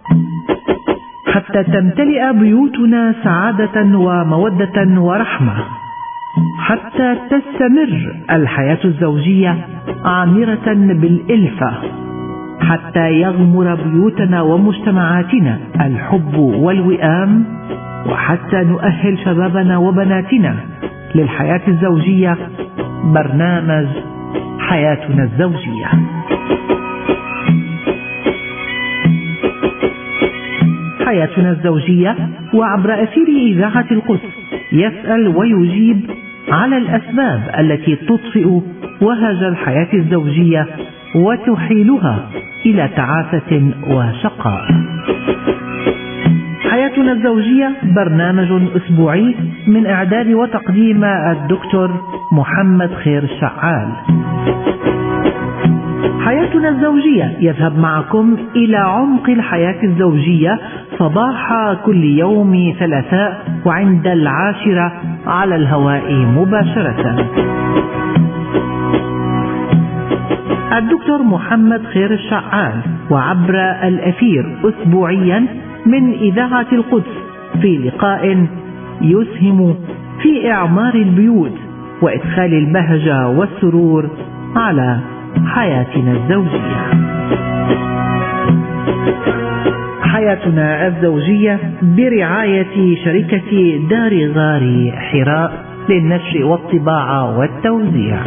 حتى تمتلئ بيوتنا سعادة ومودة ورحمة، حتى تستمر الحياة الزوجية عامرة بالإلفة، حتى يغمر بيوتنا ومجتمعاتنا الحب والوئام، وحتى نؤهل شبابنا وبناتنا للحياة الزوجية. برنامج حياتنا الزوجية. حياتنا الزوجية وعبر أثير إذاعة القدس يسأل ويجيب على الأسباب التي تطفئ وهج الحياة الزوجية وتحيلها إلى تعاسة وشقاء. حياتنا الزوجية برنامج أسبوعي من إعداد وتقديم الدكتور محمد خير الشعال. حياتنا الزوجية يذهب معكم إلى عمق الحياة الزوجية صباح كل يوم ثلاثاء وعند 10 على الهواء مباشرة. الدكتور محمد خير الشعال، وعبر الأثير أسبوعيا من إذاعة القدس في لقاء يسهم في إعمار البيوت وإدخال البهجة والسرور على حياتنا الزوجية. حياتنا الزوجية برعاية شركة دار غار حراء للنشر والطباعة والتوزيع.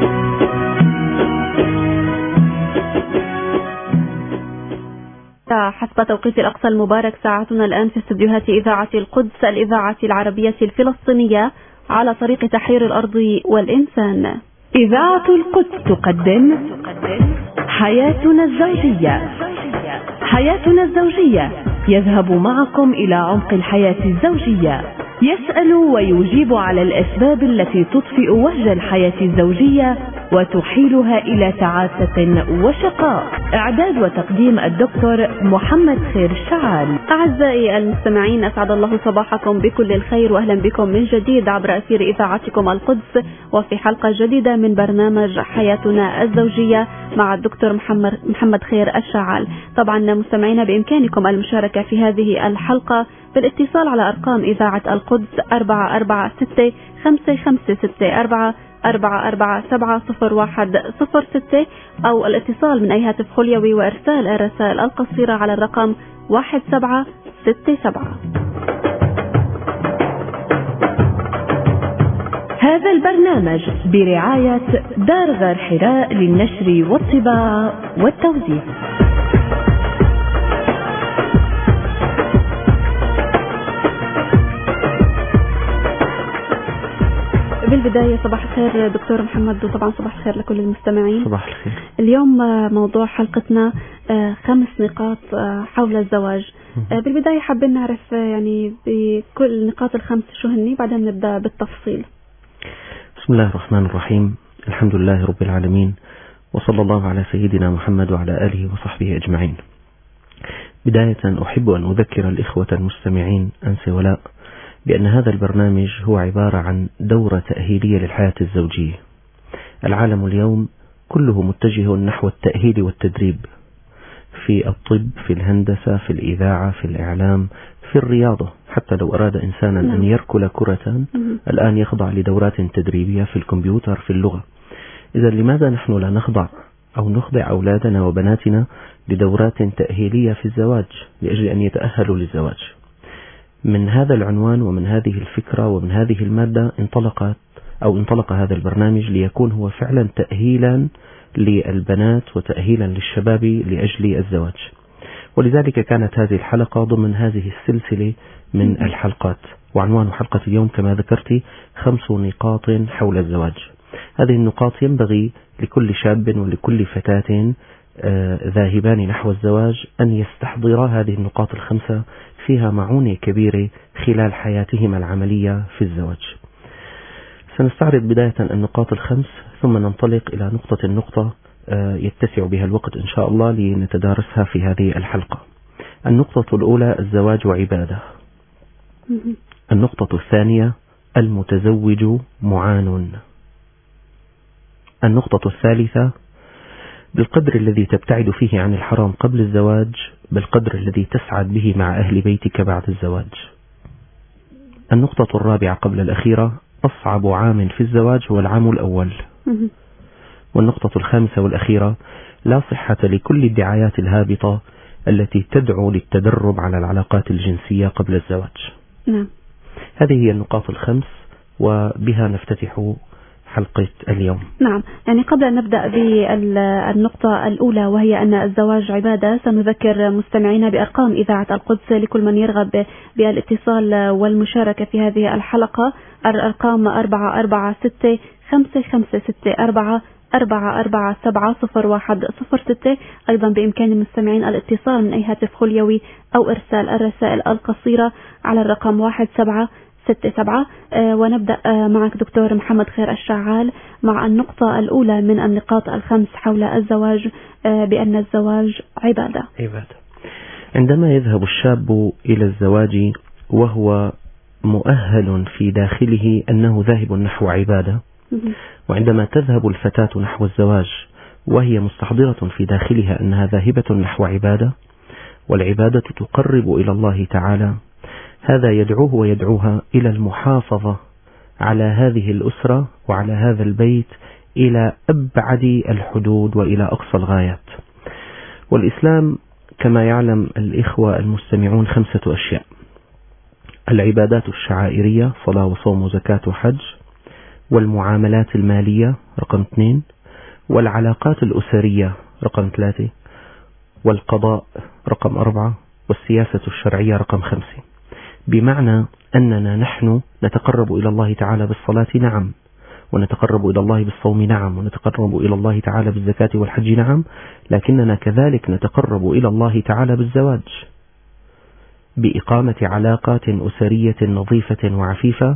حسب توقيت الأقصى المبارك ساعتنا الآن في استديوهات إذاعة القدس الإذاعة العربية الفلسطينية على طريق تحرير الأرض والإنسان. إذاعة القدس تقدم حياتنا الزوجية. حياتنا الزوجية يذهب معكم إلى عمق الحياة الزوجية، يسأل ويجيب على الأسباب التي تطفئ وهج الحياة الزوجية وتحيلها إلى تعاسة وشقاء. إعداد وتقديم الدكتور محمد خير الشعال. أعزائي المستمعين، أسعد الله صباحكم بكل الخير، وأهلا بكم من جديد عبر أثير إذاعتكم القدس، وفي حلقة جديدة من برنامج حياتنا الزوجية مع الدكتور محمد خير الشعال. طبعا مستمعينا بإمكانكم المشاركة في هذه الحلقة بالاتصال على أرقام إذاعة القدس 446-5564 4470106 أو الاتصال من أي هاتف خليوي وإرسال الرسائل القصيرة على الرقم 1767. هذا البرنامج برعاية دار غار حراء للنشر والطباعة والتوزيع. بالبداية صباح الخير دكتور محمد، وطبعا صباح الخير لكل المستمعين. صباح الخير. اليوم موضوع حلقتنا 5 نقاط حول الزواج. بالبداية حابين نعرف يعني بكل النقاط ال5 شو هني، بعدين نبدأ بالتفصيل. بسم الله الرحمن الرحيم، الحمد لله رب العالمين، وصلى الله على سيدنا محمد وعلى آله وصحبه أجمعين. بداية أحب أن أذكر الإخوة المستمعين أنسي ولاء بأن هذا البرنامج هو عبارة عن دورة تأهيلية للحياة الزوجية. العالم اليوم كله متجه نحو التأهيل والتدريب في الطب، في الهندسة، في الإذاعة، في الإعلام، في الرياضة. حتى لو أراد إنسانا أن يركل كرة الآن يخضع لدورات تدريبية في الكمبيوتر، في اللغة. إذا لماذا نحن لا نخضع أو نخضع أولادنا وبناتنا لدورات تأهيلية في الزواج لأجل أن يتأهلوا للزواج؟ من هذا العنوان ومن هذه الفكرة ومن هذه المادة انطلق هذا البرنامج ليكون هو فعلا تأهيلا للبنات وتأهيلا للشباب لأجل الزواج. ولذلك كانت هذه الحلقة ضمن هذه السلسلة من الحلقات، وعنوان حلقة اليوم كما ذكرت 5 نقاط حول الزواج. هذه النقاط ينبغي لكل شاب ولكل فتاة ذاهبان نحو الزواج أن يستحضرا هذه النقاط ال5، فيها معونة كبيرة خلال حياتهما العملية في الزواج. سنستعرض بداية النقاط ال5 ثم ننطلق إلى نقطة يتسع بها الوقت إن شاء الله لنتدارسها في هذه الحلقة. النقطة الأولى: الزواج عبادة. النقطة الثانية: المتزوج معان. النقطة الثالثة: بالقدر الذي تبتعد فيه عن الحرام قبل الزواج بالقدر الذي تسعد به مع أهل بيتك بعد الزواج. النقطة الرابعة قبل الأخيرة: أصعب عام في الزواج هو العام الأول. والنقطة الخامسة والأخيرة: لا صحة لكل الدعايات الهابطة التي تدعو للتدرب على العلاقات الجنسية قبل الزواج. نعم. هذه هي النقاط الخمس، وبها نفتتح حلقة اليوم. نعم، يعني قبل أن نبدأ بالنقطة الأولى وهي أن الزواج عبادة، سنذكر مستمعينا بأرقام إذاعة القدس لكل من يرغب بالاتصال والمشاركة في هذه الحلقة. الأرقام 446-556-447-0106. أيضا بإمكان المستمعين الاتصال من أي هاتف خليوي أو إرسال الرسائل القصيرة على الرقم 1767. ونبدأ معك دكتور محمد خير الشعال مع النقطة الأولى من النقاط الخمس حول الزواج، بأن الزواج عبادة. عندما يذهب الشاب إلى الزواج وهو مؤهل في داخله أنه ذاهب نحو عبادة، وعندما تذهب الفتاة نحو الزواج وهي مستحضرة في داخلها أنها ذاهبة نحو عبادة، والعبادة تقرب إلى الله تعالى، هذا يدعوه ويدعوها إلى المحافظة على هذه الأسرة وعلى هذا البيت إلى أبعد الحدود وإلى أقصى الغايات. والإسلام كما يعلم الإخوة المستمعون 5 أشياء: العبادات الشعائرية، صلاة وصوم وزكاة وحج، والمعاملات المالية رقم 2، والعلاقات الأسرية رقم 3، والقضاء رقم 4، والسياسة الشرعية رقم 5. بمعنى أننا نحن نتقرب إلى الله تعالى بالصلاة، نعم، ونتقرب إلى الله بالصوم، نعم، ونتقرب إلى الله تعالى بالزكاة والحج، نعم، لكننا كذلك نتقرب إلى الله تعالى بالزواج، بإقامة علاقات أسرية نظيفة وعفيفة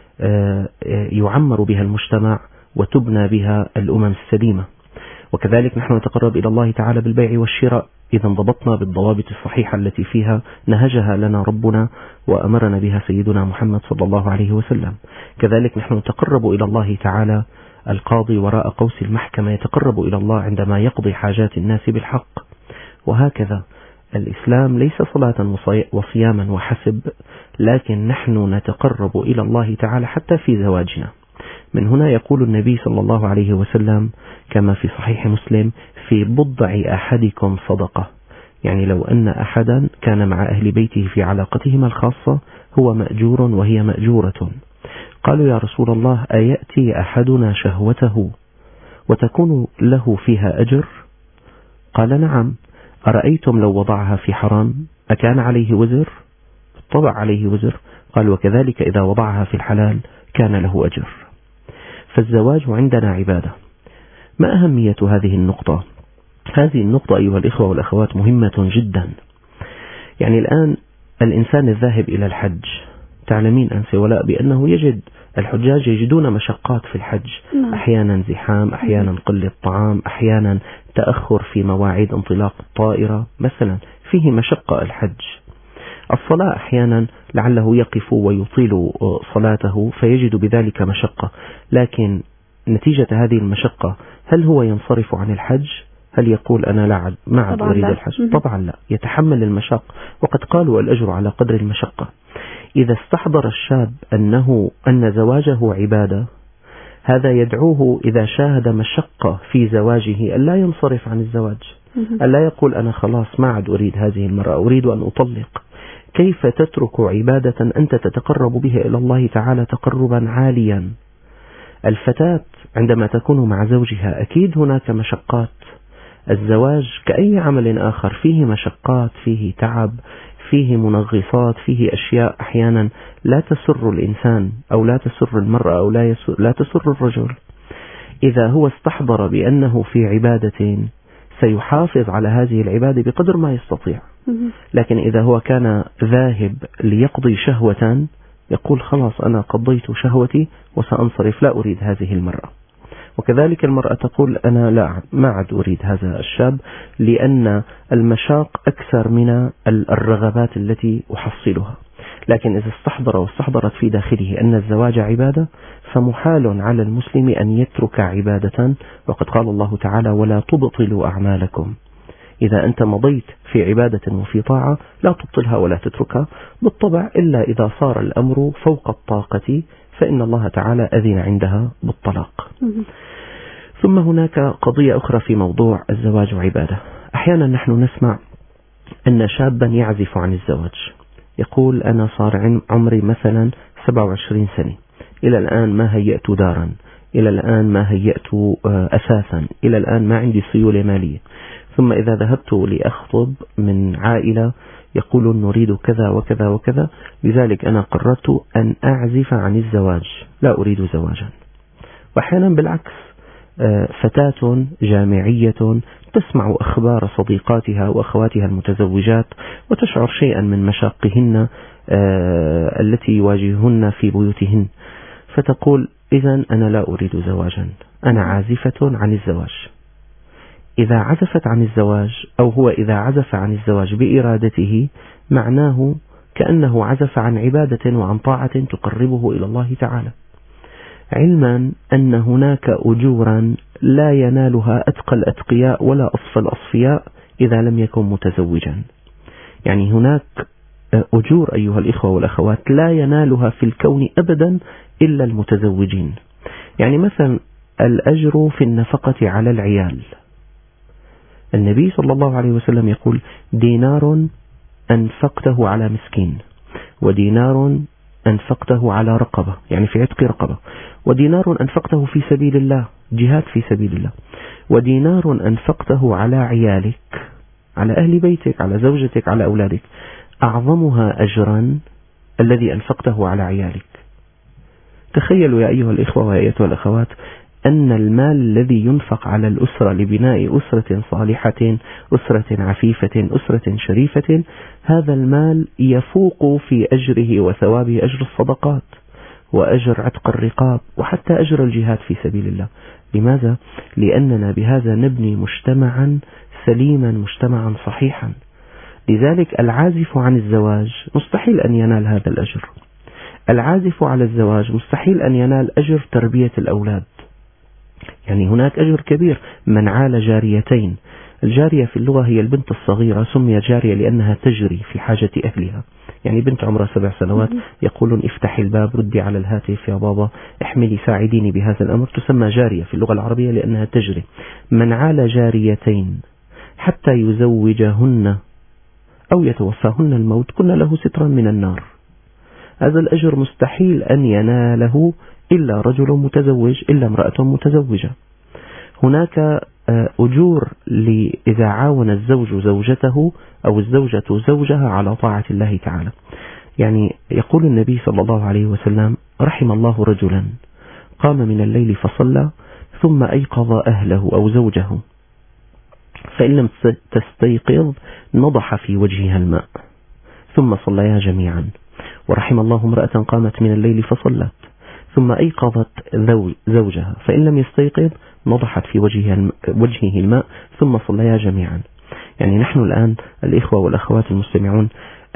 يعمر بها المجتمع وتبنى بها الأمم السليمة. وكذلك نحن نتقرب إلى الله تعالى بالبيع والشراء، إذا انضبطنا بالضوابط الصحيحة التي فيها نهجها لنا ربنا وأمرنا بها سيدنا محمد صلى الله عليه وسلم. كذلك نحن نتقرب إلى الله تعالى، القاضي وراء قوس المحكمة يتقرب إلى الله عندما يقضي حاجات الناس بالحق. وهكذا الإسلام ليس صلاة وصياما وحسب، لكن نحن نتقرب إلى الله تعالى حتى في زواجنا. من هنا يقول النبي صلى الله عليه وسلم كما في صحيح مسلم: في بضع أحدكم صدقة. يعني لو أن أحدا كان مع أهل بيته في علاقتهم الخاصة هو مأجور وهي مأجورة. قالوا: يا رسول الله، أيأتي أحدنا شهوته وتكون له فيها أجر؟ قال: نعم. أرأيتم لو وضعها في حرام أكان عليه وزر؟ طبع عليه وزر. قال: وكذلك إذا وضعها في الحلال كان له أجر. فالزواج عندنا عبادة. ما أهمية هذه النقطة؟ هذه النقطة أيها الإخوة والأخوات مهمة جدا. يعني الآن الإنسان الذاهب إلى الحج، تعلمين أنت ولاء بأنه يجد الحجاج يجدون مشقات في الحج، أحيانا زحام، أحيانا قلة طعام، أحيانا تأخر في مواعيد انطلاق الطائرة مثلا، فيه مشقة الحج. الصلاة أحيانا لعله يقف ويطيل صلاته فيجد بذلك مشقة، لكن نتيجة هذه المشقة هل هو ينصرف عن الحج؟ هل يقول أنا ما عاد أريد الحج؟ طبعا لا، يتحمل المشق، وقد قالوا الأجر على قدر المشقة. إذا استحضر الشاب أن زواجه عبادة، هذا يدعوه إذا شاهد مشقة في زواجه ألا ينصرف عن الزواج، ألا يقول أنا خلاص ما عاد أريد هذه المرأة، أريد أن أطلق. كيف تترك عبادة أنت تتقرب بها إلى الله تعالى تقربا عاليا؟ الفتاة عندما تكون مع زوجها أكيد هناك مشقات. الزواج كأي عمل آخر فيه مشقات، فيه تعب، فيه منغصات، فيه أشياء أحيانا لا تسر الإنسان أو لا تسر المرأة أو لا تسر الرجل. إذا هو استحضر بأنه في عبادة سيحافظ على هذه العبادة بقدر ما يستطيع، لكن إذا هو كان ذاهب ليقضي شهوة يقول خلاص أنا قضيت شهوتي وسأنصرف، لا أريد هذه المرأة. وكذلك المرأة تقول أنا ما عاد أريد هذا الشاب، لأن المشاق أكثر من الرغبات التي أحصلها. لكن إذا استحضر واستحضرت في داخله أن الزواج عبادة فمحال على المسلم أن يترك عبادة، وقد قال الله تعالى ولا تبطلوا أعمالكم. إذا أنت مضيت في عبادة وفي طاعة لا تبطلها ولا تتركها بالطبع، إلا إذا صار الأمر فوق الطاقة فإن الله تعالى أذن عندها بالطلاق. ثم هناك قضية أخرى في موضوع الزواج عبادة. أحيانا نحن نسمع أن شابا يعزف عن الزواج، يقول أنا صار عمري مثلا 27 سنة، إلى الآن ما هيأت دارا، إلى الآن ما هيأت أساسا، إلى الآن ما عندي سيولة مالية. ثم إذا ذهبت لأخطب من عائلة يقولون نريد كذا وكذا وكذا، لذلك أنا قررت أن أعزف عن الزواج، لا أريد زواجا. وأحيانا بالعكس، فتاة جامعية تسمع أخبار صديقاتها وأخواتها المتزوجات وتشعر شيئا من مشاقهن التي يواجههن في بيوتهن، فتقول إذن أنا لا أريد زواجا، أنا عازفة عن الزواج. إذا عزفت عن الزواج أو هو إذا عزف عن الزواج بإرادته معناه كأنه عزف عن عبادة وعن طاعة تقربه إلى الله تعالى، علما أن هناك أجورا لا ينالها أتقى الأتقياء ولا أصفى الأصفياء إذا لم يكن متزوجا. يعني هناك أجور أيها الإخوة والأخوات لا ينالها في الكون أبدا إلا المتزوجين. يعني مثلا الأجر في النفقة على العيال، النبي صلى الله عليه وسلم يقول دينار أنفقته على مسكين، ودينار أنفقته على رقبة يعني في عتق رقبة، ودينار أنفقته في سبيل الله جهاد في سبيل الله، ودينار أنفقته على عيالك، على أهل بيتك، على زوجتك، على أولادك، أعظمها أجرا الذي أنفقته على عيالك. تخيلوا يا أيها الإخوة وأيتها الأخوات أن المال الذي ينفق على الأسرة لبناء أسرة صالحة، أسرة عفيفة، أسرة شريفة، هذا المال يفوق في أجره وثوابه أجر الصدقات وأجر عتق الرقاب وحتى أجر الجهاد في سبيل الله. لماذا؟ لأننا بهذا نبني مجتمعا سليما، مجتمعا صحيحا. لذلك العازف عن الزواج مستحيل أن ينال هذا الأجر، العازف على الزواج مستحيل أن ينال أجر تربية الأولاد. يعني هناك أجر كبير. من عال جاريتين، الجارية في اللغة هي البنت الصغيرة، سمي جارية لأنها تجري في حاجة أهلها. يعني بنت عمرها 7 سنوات يقولون افتحي الباب، ردي على الهاتف يا بابا، احملي ساعديني بهذا الأمر، تسمى جارية في اللغة العربية لأنها تجري. من عال جاريتين حتى يزوجهن أو يتوفاهن الموت كن له سترا من النار. هذا الأجر مستحيل أن يناله إلا رجل متزوج، إلا امرأة متزوجة. هناك أجور إذا عاون الزوج زوجته أو الزوجة زوجها على طاعة الله تعالى. يعني يقول النبي صلى الله عليه وسلم رحم الله رجلا قام من الليل فصلى ثم أيقظ أهله أو زوجه، فإن لم تستيقظ نضح في وجهها الماء ثم صليا جميعا. ورحم الله امرأة قامت من الليل فصلت ثم أيقظت زوجها، فإن لم يستيقظ نضحت في وجهه الماء ثم صليا جميعا. يعني نحن الآن الإخوة والأخوات المستمعون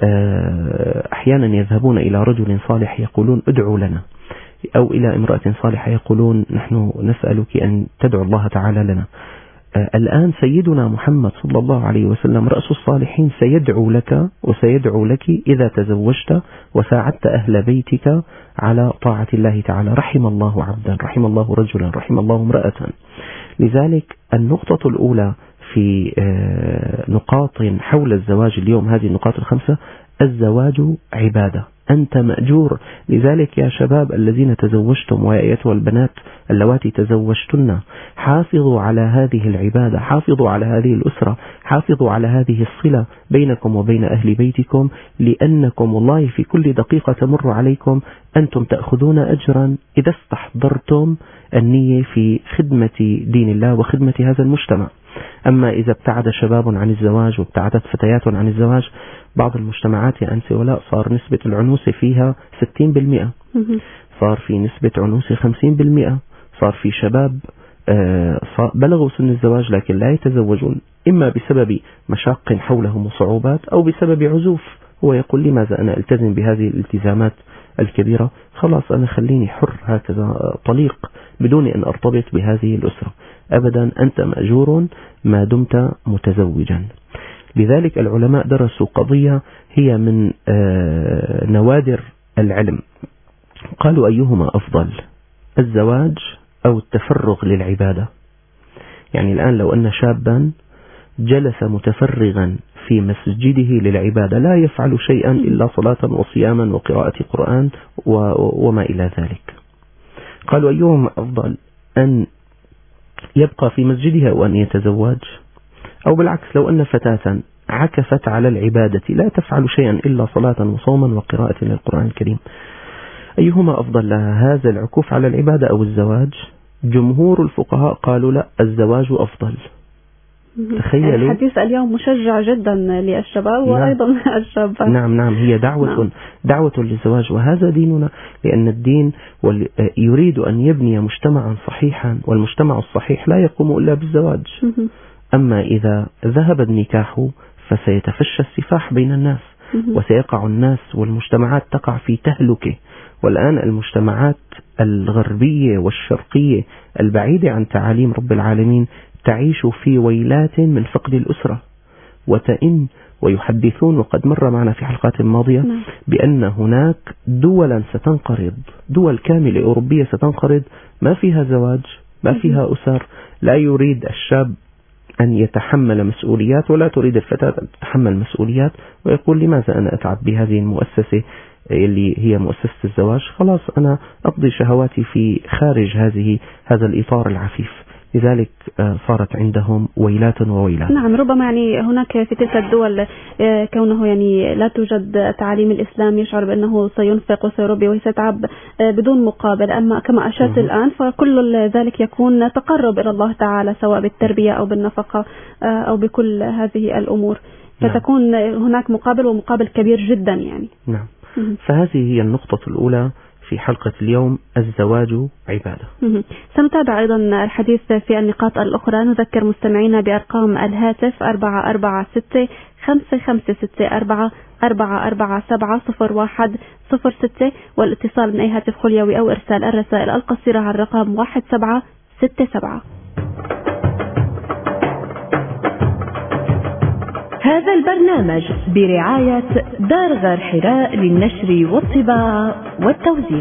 أحيانا يذهبون إلى رجل صالح يقولون ادعوا لنا، أو إلى امرأة صالحة يقولون نحن نسألك أن تدعو الله تعالى لنا. الآن سيدنا محمد صلى الله عليه وسلم رأس الصالحين سيدعو لك وسيدعو لك إذا تزوجت وساعدت أهل بيتك على طاعة الله تعالى. رحم الله عبدا، رحم الله رجلا، رحم الله امرأة. لذلك النقطة الأولى في نقاط حول الزواج اليوم، هذه النقاط الخمسة: الزواج عبادة، أنت مأجور. لذلك يا شباب الذين تزوجتم ويا أيتها البنات اللواتي تزوجتن، حافظوا على هذه العبادة، حافظوا على هذه الأسرة، حافظوا على هذه الصلة بينكم وبين أهل بيتكم، لأنكم والله في كل دقيقة تمر عليكم أنتم تأخذون أجرا إذا استحضرتم النية في خدمة دين الله وخدمة هذا المجتمع. أما إذا ابتعد شباب عن الزواج وابتعدت فتيات عن الزواج، بعض المجتمعات يا أنسي ولا صار نسبة العنوسة فيها 60%، صار في نسبة عنوسة 50%، صار في شباب بلغوا سن الزواج لكن لا يتزوجون، إما بسبب مشاق حولهم وصعوبات أو بسبب عزوف هو يقول لماذا أنا ألتزم بهذه الالتزامات الكبيرة؟ خلاص أنا خليني حر هكذا طليق بدون أن أرتبط بهذه الأسرة. أبدا، أنت مأجور ما دمت متزوجا. لذلك العلماء درسوا قضية هي من نوادر العلم، قالوا أيهما أفضل، الزواج أو التفرغ للعبادة؟ يعني الآن لو أن شابا جلس متفرغا في مسجده للعبادة لا يفعل شيئا إلا صلاة وصياما وقراءة قرآن وما إلى ذلك، قالوا أيهما أفضل، أن يبقى في مسجدها أو أن يتزوج؟ أو بالعكس، لو أن فتاة عكفت على العبادة لا تفعل شيئا إلا صلاة وصوما وقراءة للقرآن الكريم، أيهما أفضل لها، هذا العكوف على العبادة أو الزواج؟ جمهور الفقهاء قالوا لا، الزواج أفضل. تخيلوا، الحديث اليوم مشجع جدا للشباب وأيضا الشابات. نعم، هي دعوة للزواج، وهذا ديننا، لأن الدين يريد أن يبني مجتمعا صحيحا، والمجتمع الصحيح لا يقوم إلا بالزواج. أما إذا ذهب النكاح فسيتفشى السفاح بين الناس، وسيقع الناس والمجتمعات تقع في تهلكة. والآن المجتمعات الغربية والشرقية البعيدة عن تعاليم رب العالمين تعيش في ويلات من فقد الأسرة وتئن، ويحدثون، وقد مر معنا في حلقات ماضية بأن هناك دولا ستنقرض، دول كاملة أوروبية ستنقرض ما فيها زواج، ما فيها أسر، لا يريد الشاب أن يتحمل مسؤوليات ولا تريد الفتاة أن تتحمل مسؤوليات، ويقول لماذا أنا أتعب بهذه المؤسسة اللي هي مؤسسة الزواج؟ خلاص أنا أقضي شهواتي في خارج هذا الإطار العفيف. لذلك صارت عندهم ويلات وويلات. نعم، ربما يعني هناك في تلك الدول كونه يعني لا توجد تعاليم الإسلام يشعر بأنه سينفق وسيربي وسيتعب بدون مقابل، أما كما أشرت الآن فكل ذلك يكون تقرب إلى الله تعالى، سواء بالتربية أو بالنفقة أو بكل هذه الأمور، فتكون هناك مقابل، ومقابل كبير جدا يعني. نعم. فهذه هي النقطة الأولى في حلقة اليوم، الزواج عبادة. سنتابع أيضا الحديث في النقاط الأخرى. نذكر مستمعينا بأرقام الهاتف 446-554-447-0106، والاتصال من أي هاتف خليوي أو إرسال الرسائل القصيرة على الرقم 1767. هذا البرنامج برعاية دار غار حراء للنشر والطباعة والتوزيع.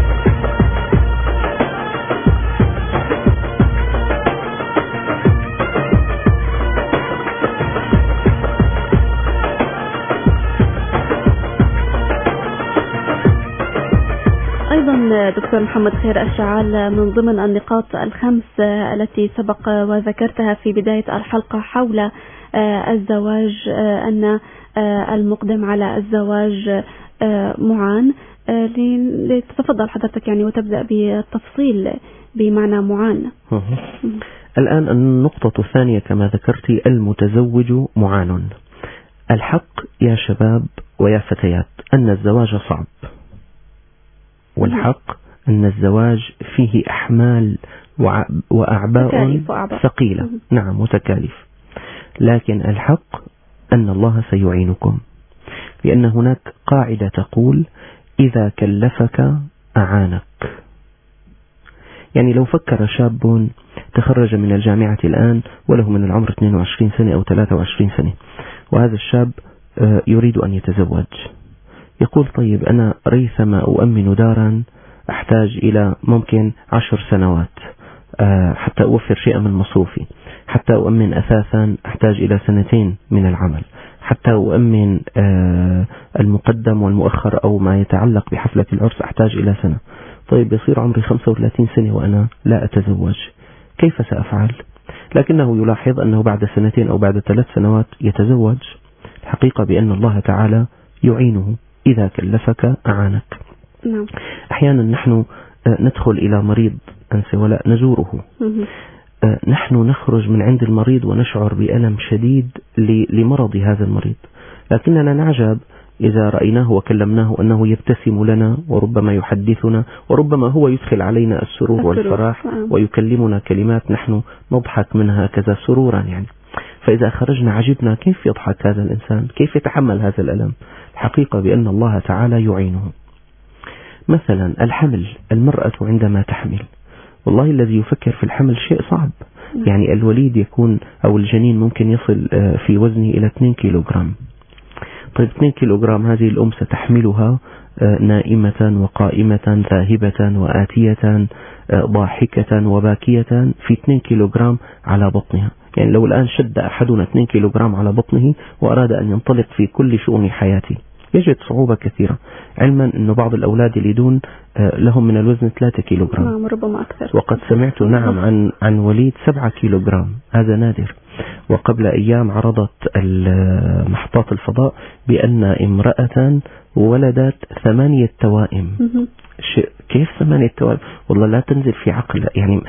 أيضا دكتور محمد خير الشعال، من ضمن النقاط الخمس التي سبق وذكرتها في بداية الحلقة حول الزواج أن المقدم على الزواج معان، لتتفضل حضرتك يعني وتبدأ بالتفصيل بمعنى معان. الآن النقطة الثانية كما ذكرت، المتزوج معان. الحق يا شباب ويا فتيات أن الزواج صعب، والحق أن الزواج فيه أحمال وأعباء ثقيلة، نعم وتكاليف، لكن الحق أن الله سيعينكم، لأن هناك قاعدة تقول إذا كلفك أعانك. يعني لو فكر شاب تخرج من الجامعة الآن وله من العمر 22 سنة أو 23 سنة، وهذا الشاب يريد أن يتزوج، يقول طيب أنا ريثما أؤمن دارا أحتاج إلى ممكن 10 سنوات حتى أوفر شيئا من مصروفي، حتى أؤمن أثاثا أحتاج إلى 2 من العمل، حتى أؤمن المقدم والمؤخر أو ما يتعلق بحفلة العرس أحتاج إلى 1 سنة. طيب يصير عمري 35 سنة وأنا لا أتزوج، كيف سأفعل؟ لكنه يلاحظ أنه بعد 2 أو بعد 3 سنوات يتزوج. الحقيقة بأن الله تعالى يعينه، إذا كلفك أعانك. أحيانا نحن ندخل إلى مريض أنسى ولا نزوره، نحن نخرج من عند المريض ونشعر بألم شديد لمرض هذا المريض، لكننا نعجب إذا رأيناه وكلمناه أنه يبتسم لنا، وربما يحدثنا، وربما هو يدخل علينا السرور والفرح ويكلمنا كلمات نحن نضحك منها كذا سرورا يعني. فإذا خرجنا عجبنا كيف يضحك هذا الإنسان، كيف يتحمل هذا الألم. الحقيقة بأن الله تعالى يعينه. مثلا الحمل، المرأة عندما تحمل، والله الذي يفكر في الحمل شيء صعب. يعني الوليد يكون أو الجنين ممكن يصل في وزنه إلى 2 كيلوغرام. طيب 2 كيلوغرام هذه الأم ستحملها نائمة وقائمة، ذاهبة وآتية، ضاحكة وباكية، في 2 كيلوغرام على بطنها. يعني لو الآن شد أحدنا 2 كيلوغرام على بطنه وأراد أن ينطلق في كل شؤون حياته يجد صعوبة كثيرة، علما أن بعض الأولاد يلدون لهم من الوزن 3 كيلوغرام، ربما أكثر. وقد سمعت عن وليد 7 كيلوغرام، هذا نادر. وقبل أيام عرضت محطات الفضاء بأن امرأة ولدت 8 توائم. كيف 8 توائم؟ والله لا تنزل في عقل، يعني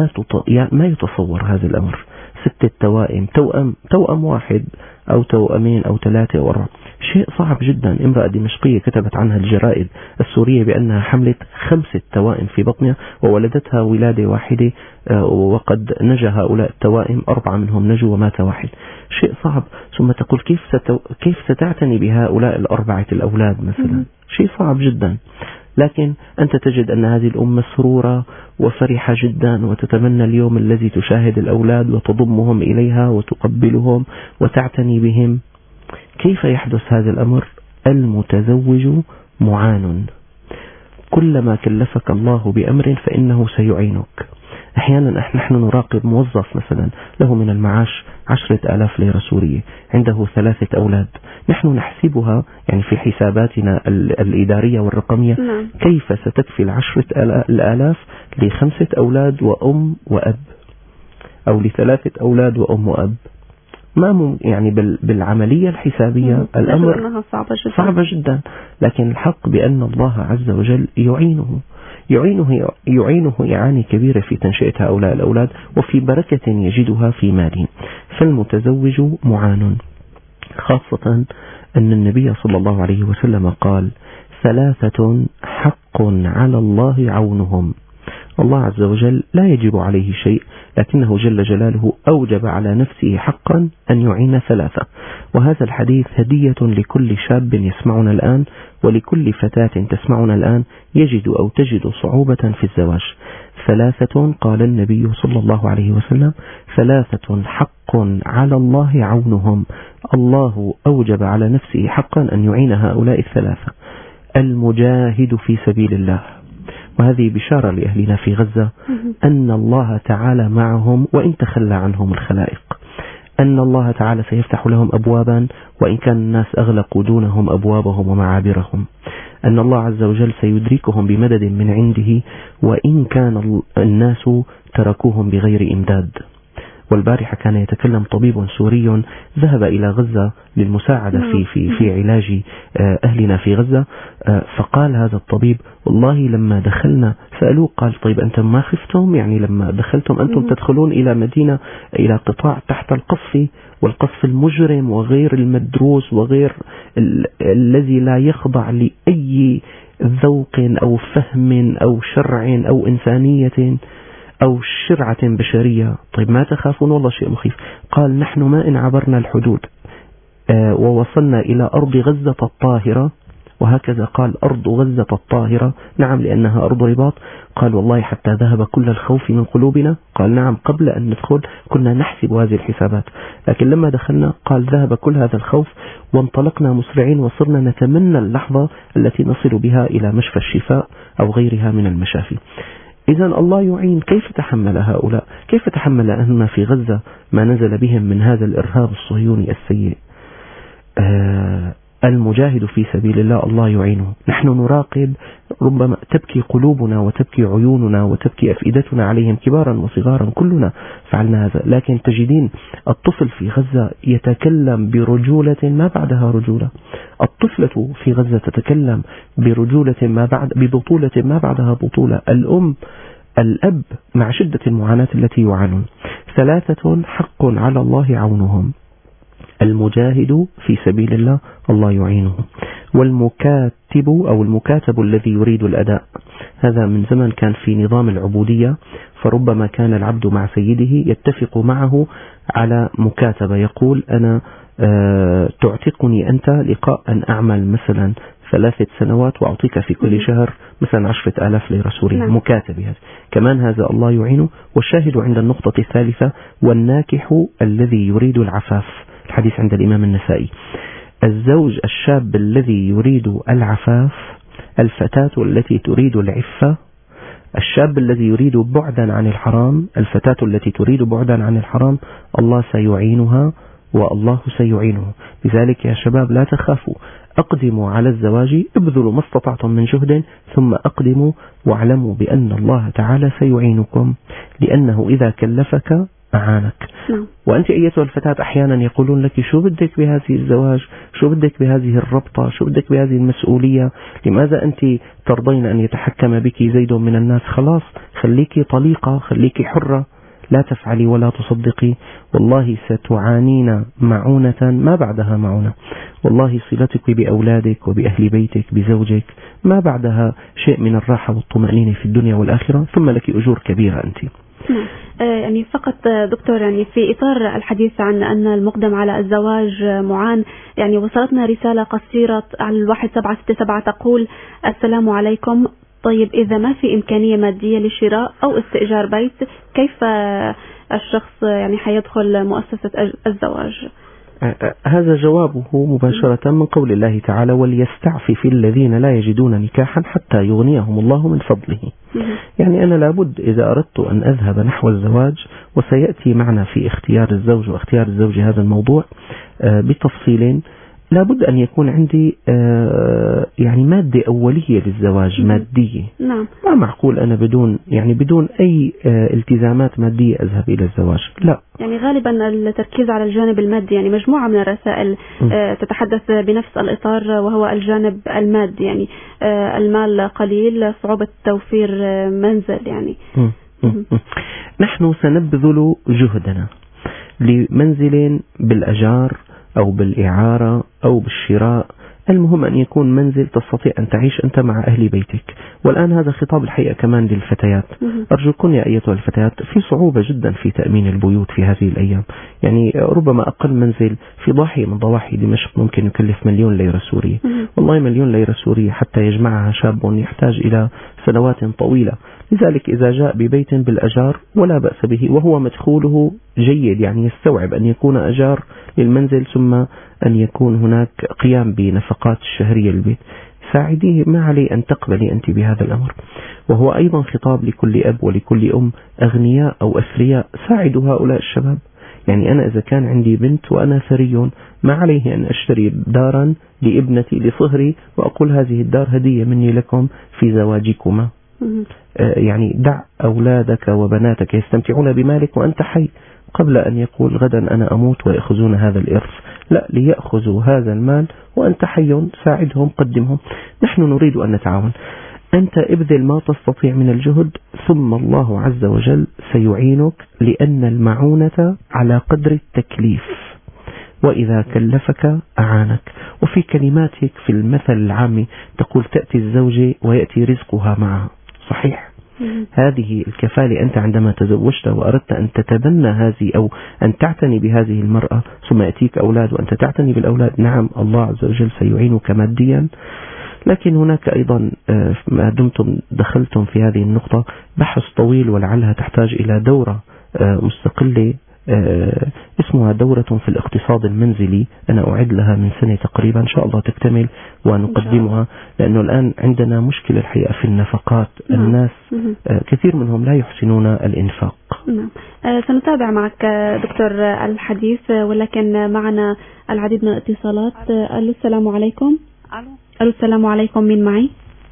ما يتصور هذا الأمر. 6 توائم، توأم واحد أو توأمين أو 3 أو 4، شيء صعب جدا. امرأة دمشقية كتبت عنها الجرائد السورية بأنها حملت 5 توائم في بطنها وولدتها ولادة واحدة، وقد نجا هؤلاء التوائم، 4 منهم نجوا ومات واحد. شيء صعب. ثم تقول كيف ستعتني بهؤلاء 4 الأولاد مثلا؟ شيء صعب جدا. لكن أنت تجد أن هذه الأم مسرورة وفرحة جدا، وتتمنى اليوم الذي تشاهد الأولاد وتضمهم إليها وتقبلهم وتعتني بهم. كيف يحدث هذا الأمر؟ المتزوج معان. كلما كلفك الله بأمر فإنه سيعينك. أحيانا نحن نراقب موظف مثلا له من المعاش 10,000 ليرة سورية، عنده 3 أولاد، نحن نحسبها يعني في حساباتنا الإدارية والرقمية كيف ستكفي 10,000 ل5 أولاد وأم وأب، أو ل3 أولاد وأم وأب. ما يعني بالعملية الحسابية الأمر صعبة جدا. لكن الحق بأن الله عز وجل يعينه إعانة كبيرة في تنشئة هؤلاء الأولاد وفي بركة يجدها في ماله. فالمتزوج معان، خاصة أن النبي صلى الله عليه وسلم قال: 3 حق على الله عونهم. الله عز وجل لا يجب عليه شيء، لكنه جل جلاله أوجب على نفسه حقا أن يعين 3. وهذا الحديث هدية لكل شاب يسمعنا الآن ولكل فتاة تسمعنا الآن يجد أو تجد صعوبة في الزواج. 3 قال النبي صلى الله عليه وسلم: 3 حق على الله عونهم. الله أوجب على نفسه حقا أن يعين هؤلاء 3. المجاهد في سبيل الله، وهذه بشارة لأهلنا في غزة أن الله تعالى معهم وإن تخلى عنهم الخلائق، أن الله تعالى سيفتح لهم أبوابا وإن كان الناس أغلقوا دونهم أبوابهم ومعابرهم، أن الله عز وجل سيدركهم بمدد من عنده وإن كان الناس تركوهم بغير إمداد. والبارحة كان يتكلم طبيب سوري ذهب إلى غزة للمساعدة في علاج أهلنا في غزة، فقال هذا الطبيب: والله لما دخلنا سألوه، قال: طيب أنتم ما خفتم؟ يعني لما دخلتم أنتم تدخلون إلى مدينة، إلى قطاع تحت القصف، والقصف المجرم وغير المدروس وغير الذي لا يخضع لأي ذوق أو فهم أو شرع أو إنسانية أو شرعة بشرية. طيب ما تخافون؟ والله شيء مخيف. قال: نحن ما إن عبرنا الحدود ووصلنا إلى أرض غزة الطاهرة، وهكذا قال: أرض غزة الطاهرة، نعم لأنها أرض رباط. قال: والله حتى ذهب كل الخوف من قلوبنا. قال: نعم قبل أن ندخل كنا نحسب هذه الحسابات، لكن لما دخلنا قال ذهب كل هذا الخوف وانطلقنا مسرعين وصرنا نتمنى اللحظة التي نصل بها إلى مشفى الشفاء أو غيرها من المشافي. إذا الله يعين. كيف تحمل هؤلاء؟ كيف تحمل أهلنا في غزة ما نزل بهم من هذا الإرهاب الصهيوني السيء؟ المجاهد في سبيل الله الله يعينه. نحن نراقب، ربما تبكي قلوبنا وتبكي عيوننا وتبكي أفئدتنا عليهم كبارا وصغارا، كلنا فعلنا هذا، لكن تجدين الطفل في غزة يتكلم برجولة ما بعدها رجولة، الطفلة في غزة تتكلم برجولة ببطولة ما بعدها بطولة، الأب مع شدة المعاناة التي يعانون. 3 حق على الله عونهم. المجاهد في سبيل الله الله يعينه، والمكاتب أو المكاتب الذي يريد الأداء، هذا من زمن كان في نظام العبودية، فربما كان العبد مع سيده يتفق معه على مكاتبة، يقول أنا تعتقني أنت لقاء أن أعمل مثلا 3 سنوات وأعطيك في كل شهر مثلا 10,000 ليرة سورية. مكاتبة هذا كمان هذا الله يعينه. والشاهد عند النقطة الثالثة: والناكح الذي يريد العفاف، الحديث عند الإمام النسائي. الزوج الشاب الذي يريد العفاف، الفتاة التي تريد العفة، الشاب الذي يريد بعدا عن الحرام، الفتاة التي تريد بعدا عن الحرام، الله سيعينها والله سيعينه. لذلك يا شباب لا تخافوا، أقدموا على الزواج، ابذلوا ما استطعتم من جهد، ثم أقدموا واعلموا بأن الله تعالى سيعينكم، لأنه إذا كلفك أعانك. وأنت أيتها الفتاة أحيانا يقولون لك شو بدك بهذه الزواج، شو بدك بهذه الربطة، شو بدك بهذه المسؤولية، لماذا أنت ترضين أن يتحكم بك زيد من الناس؟ خلاص خليك طليقة، خليك حرة، لا تفعلي ولا تصدقي، والله ستعانين معونة ما بعدها معونة. والله صلتك بأولادك وبأهل بيتك بزوجك ما بعدها شيء من الراحة والطمأنينة في الدنيا والآخرة، ثم لك أجور كبيرة أنت. يعني فقط دكتور، يعني في إطار الحديث عن أن المقدم على الزواج معان، يعني وصلتنا رسالة قصيرة على 1767 تقول: السلام عليكم، طيب إذا ما في إمكانية مادية لشراء أو استئجار بيت، كيف الشخص يعني حيدخل مؤسسة الزواج؟ هذا جوابه مباشرة من قول الله تعالى: وليستعفف الذين لا يجدون نكاحا حتى يغنيهم الله من فضله. يعني أنا لابد إذا أردت أن أذهب نحو الزواج، وسيأتي معنا في اختيار الزوج واختيار الزوج هذا الموضوع بتفصيلين، لابد أن يكون عندي يعني مادة أولية للزواج، مادية. نعم. ما معقول أنا بدون أي التزامات مادية أذهب إلى الزواج، لا. يعني غالبا التركيز على الجانب المادي، يعني مجموعة من الرسائل تتحدث بنفس الإطار، وهو الجانب المادي، يعني المال قليل، صعوبة توفير منزل يعني. نحن سنبذل جهدنا لمنزل بالأجار أو بالإعارة أو بالشراء، المهم أن يكون منزل تستطيع أن تعيش أنت مع أهل بيتك. والآن هذا خطاب الحقيقة كمان للفتيات، أرجوكم يا أيتها الفتيات، في صعوبة جدا في تأمين البيوت في هذه الأيام. يعني ربما أقل منزل في ضاحية من ضواحي دمشق ممكن يكلف 1,000,000 ليرة سورية. والله 1,000,000 ليرة سورية حتى يجمعها شاب يحتاج إلى سنوات طويلة. لذلك إذا جاء ببيت بالأجار ولا بأس به، وهو مدخوله جيد، يعني يستوعب أن يكون أجار للمنزل ثم أن يكون هناك قيام بنفقات الشهرية للبيت، ساعديه، ما عليه أن تقبلي أنت بهذا الأمر. وهو أيضا خطاب لكل أب ولكل أم، أغنياء أو أثرياء، ساعدوا هؤلاء الشباب. يعني أنا إذا كان عندي بنت وأنا ثري، ما عليه أن أشتري دارا لابنتي لصهري وأقول هذه الدار هدية مني لكم في زواجكما. يعني دع أولادك وبناتك يستمتعون بمالك وأنت حي، قبل أن يقول غدا أنا أموت ويأخذون هذا الإرث. لا، ليأخذوا هذا المال وأنت حي، ساعدهم، قدمهم. نحن نريد أن نتعاون. أنت ابذل ما تستطيع من الجهد، ثم الله عز وجل سيعينك، لأن المعونة على قدر التكليف، وإذا كلفك أعانك. وفي كلماتك في المثل العامي تقول: تأتي الزوجة ويأتي رزقها معها. صحيح. هذه الكفالة، أنت عندما تزوجت وأردت أن تتبنى هذه أو أن تعتني بهذه المرأة، ثم يأتيك أولاد وأنت تعتني بالأولاد، نعم الله عز وجل سيعينك ماديا. لكن هناك أيضا ما دمتم دخلتم في هذه النقطة بحث طويل، ولعلها تحتاج إلى دورة مستقلة اسمها دورة في الاقتصاد المنزلي. أنا أعد لها من سنة تقريبا، إن شاء الله تكتمل ونقدمها، لأنه الآن عندنا مشكلة الحقيقة في النفقات. الناس كثير منهم لا يحسنون الإنفاق. سنتابع معك دكتور الحديث، ولكن معنا العديد من الاتصالات. السلام عليكم. ألو السلام عليكم، مين معي؟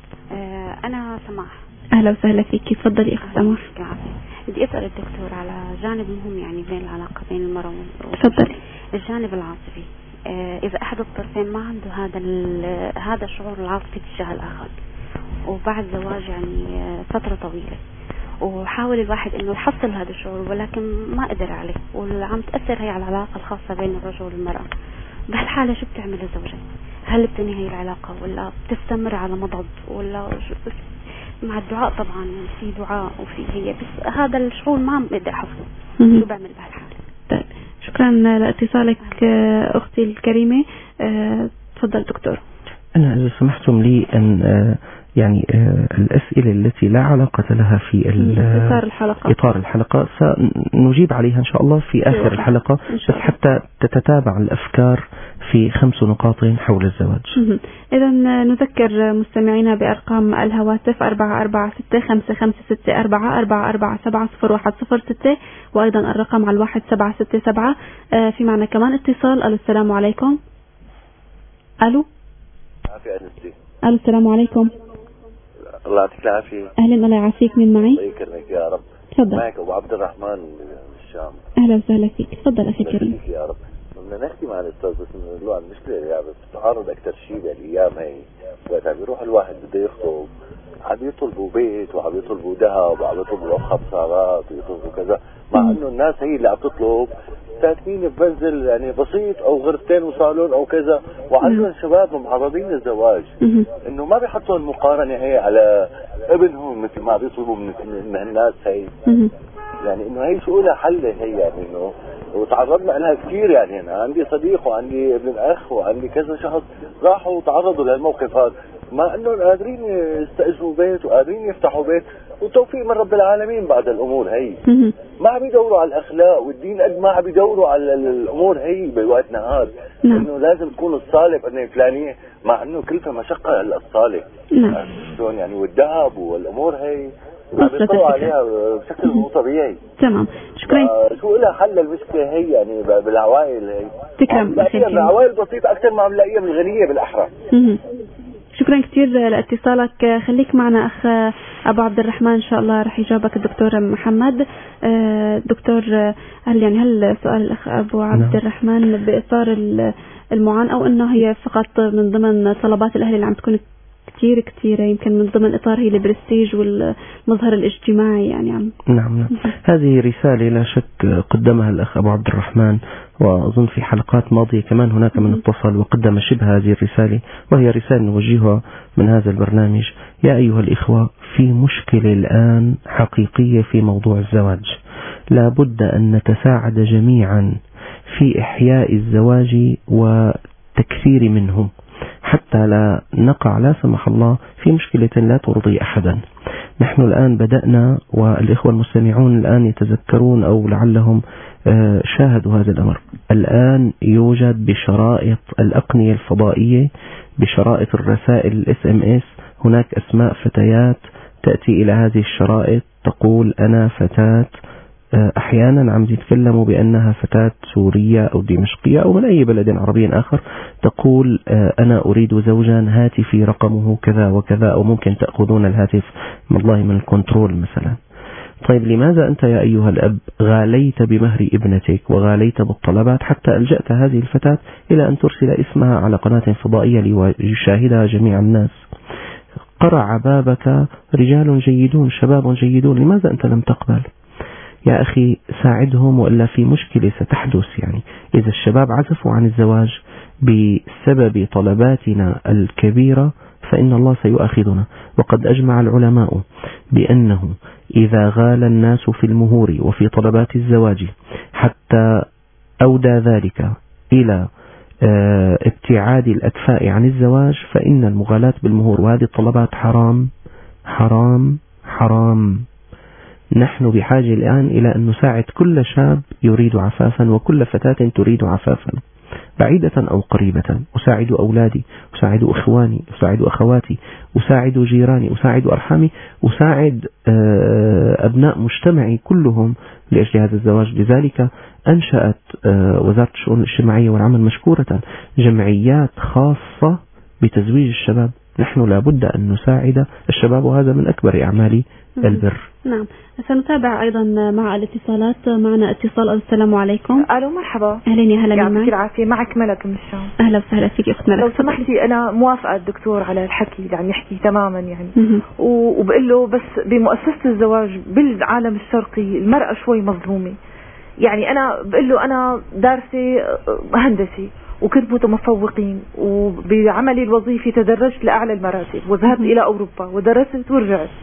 أنا سماح. أهلا وسهلا فيك، تفضلي أخت سماح. بدي أسأل الدكتور على جانب مهم يعني بين العلاقة بين المرأة تفضلي. الجانب العاطفي. إذا أحد الطرفين ما عنده هذا الشعور العاطفي تجاه الآخر، وبعد زواج يعني فترة طويلة، وحاول الواحد إنه يحصل هذا الشعور ولكن ما قدر عليه، وعم تأثر هي على العلاقة الخاصة بين الرجل والمرأة، بهالحالة شو بتعمل الزوجة؟ هل بتنهي العلاقة ولا بتستمر على مضض، ولا مع الدعاء طبعا، في دعاء وفي هي، بس هذا الشعور ما عم بقدر احفظه شو بعمل بهالحالة. طيب شكرا لاتصالك اختي الكريمة. تفضل دكتور. أنا إذا سمحتم لي أن يعني الأسئلة التي لا علاقة لها في إطار الحلقة سنجيب عليها إن شاء الله في آخر الحلقة، بس حتى تتتابع الأفكار في 5 نقاط حول الزواج. إذا نذكر مستمعينا بأرقام الهواتف 446-564-4470-106، وأيضا الرقم على 1767. في معنا كمان اتصال. ألو السلام عليكم. ألو ألو السلام عليكم. الله يعطيك العافية. أهلا، الله يعافيك. من معي؟ الله يكرمك يا رب. تفضل. معك أبو عبد الرحمن من الشام. أهلا وسهلا فيك. تفضل أخي الكريم. يا رب. بدنا نحكي مع الأستاذ، بس نقول عن المشكلة يعني بتتعرض أكثر شيء بالأيام هي، وقتها بيروح الواحد بده يخطب عم يطلبوا بيت وعم يطلبوا ذهب وعم يطلبوا أخذ سيارات ويطلبوا كذا، مع إنه الناس هي اللي عم تطلب ساكنين بمنزل يعني بسيط أو غرفتين وصالون أو كذا، وعندهم شباب معرضين للزواج، إنه ما بيحطوا المقارنة هي على ابنهم مثل ما بيطلبوا من الناس هي. يعني إنه هي شو لها حل هي، يعني إنه وتعرضنا لها كثير. يعني أنا عندي صديق وعندي ابن أخ وعندي كذا شخص راحوا وتعرضوا للموقف هذا، ما أنهم قادرين يستأجروا بيت وقادرين يفتحوا بيت، وتوفيق من رب العالمين بعد الأمور هي. ما عم يدوروا على الأخلاق والدين قد ما عم يدوروا على الأمور هي بوقتنا هذا، إنه لازم تكون الصالح إنه فلانية، مع إنه كلفها مشقة على الصالح. شلون يعني، والذهب والأمور هي بيطلعوا عليها بشكل مو طبيعي. تمام، شكرا. شو لها حل المشكلة هي يعني بالعوائل هي؟ تكرم. العوائل بسيطة أكثر ما عم نلاقيها من الغنية بالأحرى. شكرا كثير لاتصالك. خليك معنا أخ أبو عبد الرحمن، إن شاء الله رح يجاوبك الدكتور محمد. دكتور، هل سؤال الأخ أبو عبد الرحمن بإطار المعاناة، أو أنه هي فقط من ضمن طلبات الأهل اللي عم تكون كثيرة، يمكن من ضمن إطار هي البرستيج والمظهر الاجتماعي يعني نعم. هذه رسالة لا شك قدمها الأخ أبو عبد الرحمن، وأظن في حلقات ماضية كمان هناك من اتصل وقدم شبه هذه الرسالة، وهي رسالة نوجهها من هذا البرنامج. يا أيها الإخوة، في مشكلة الآن حقيقية في موضوع الزواج، لا بد أن نتساعد جميعا في إحياء الزواج وتكثير منه، حتى لا نقع لا سمح الله في مشكلة لا ترضي أحدا. نحن الآن بدأنا، والإخوة المستمعون الآن يتذكرون أو لعلهم شاهدوا هذا الأمر. الآن يوجد بشرائط الأقنية الفضائية، بشرائط الرسائل SMS، هناك أسماء فتيات تأتي إلى هذه الشرائط تقول أنا فتاة، أحيانا عم يتكلموا بأنها فتاة سورية أو دمشقية أو من أي بلد عربي آخر، تقول أنا أريد زوجا هاتفي رقمه كذا وكذا، أو ممكن تأخذون الهاتف من الكنترول مثلا. طيب لماذا أنت يا أيها الأب غاليت بمهر ابنتك وغاليت بالطلبات حتى ألجأت هذه الفتاة إلى أن ترسل اسمها على قناة فضائية ليشاهدها جميع الناس؟ قرع بابك رجال جيدون، شباب جيدون، لماذا أنت لم تقبل؟ يا أخي ساعدهم، وإلا في مشكلة ستحدث. يعني إذا الشباب عزفوا عن الزواج بسبب طلباتنا الكبيرة فإن الله سيؤاخذنا. وقد أجمع العلماء بأنه إذا غال الناس في المهور وفي طلبات الزواج حتى أودى ذلك إلى ابتعاد الأكفاء عن الزواج، فإن المغالاة بالمهور وهذه الطلبات حرام حرام حرام. نحن بحاجة الآن إلى أن نساعد كل شاب يريد عفافا وكل فتاة تريد عفافا، بعيدة أو قريبة. أساعد أولادي، أساعد إخواني، أساعد أخواتي، أساعد جيراني، أساعد أرحامي، أساعد أبناء مجتمعي كلهم لأجل هذا الزواج. لذلك أنشأت وزارة الشؤون الاجتماعية والعمل مشكورة جمعيات خاصة بتزويج الشباب. نحن لابد أن نساعد الشباب، وهذا من أكبر أعمال البر. نعم، سنتابع أيضا مع الاتصالات. معنا اتصال. السلام عليكم. ألو، مرحبا. أهلين، يا هلا. يعطيك العافية. معك ملك من الشام. أهلا وسهلا فيك أختنا. لو سمحتي، أنا موافقة الدكتور على الحكي اللي عم يحكي تماما يعني، وبقول له بس بمؤسسة الزواج بالعالم الشرقي المرأة شوي مظلومة. يعني أنا بقول له أنا دارسة هندسي وكنت متفوقين، وبعملي الوظيفي تدرجت لأعلى المراتب وذهبت إلى أوروبا ودرست ورجعت،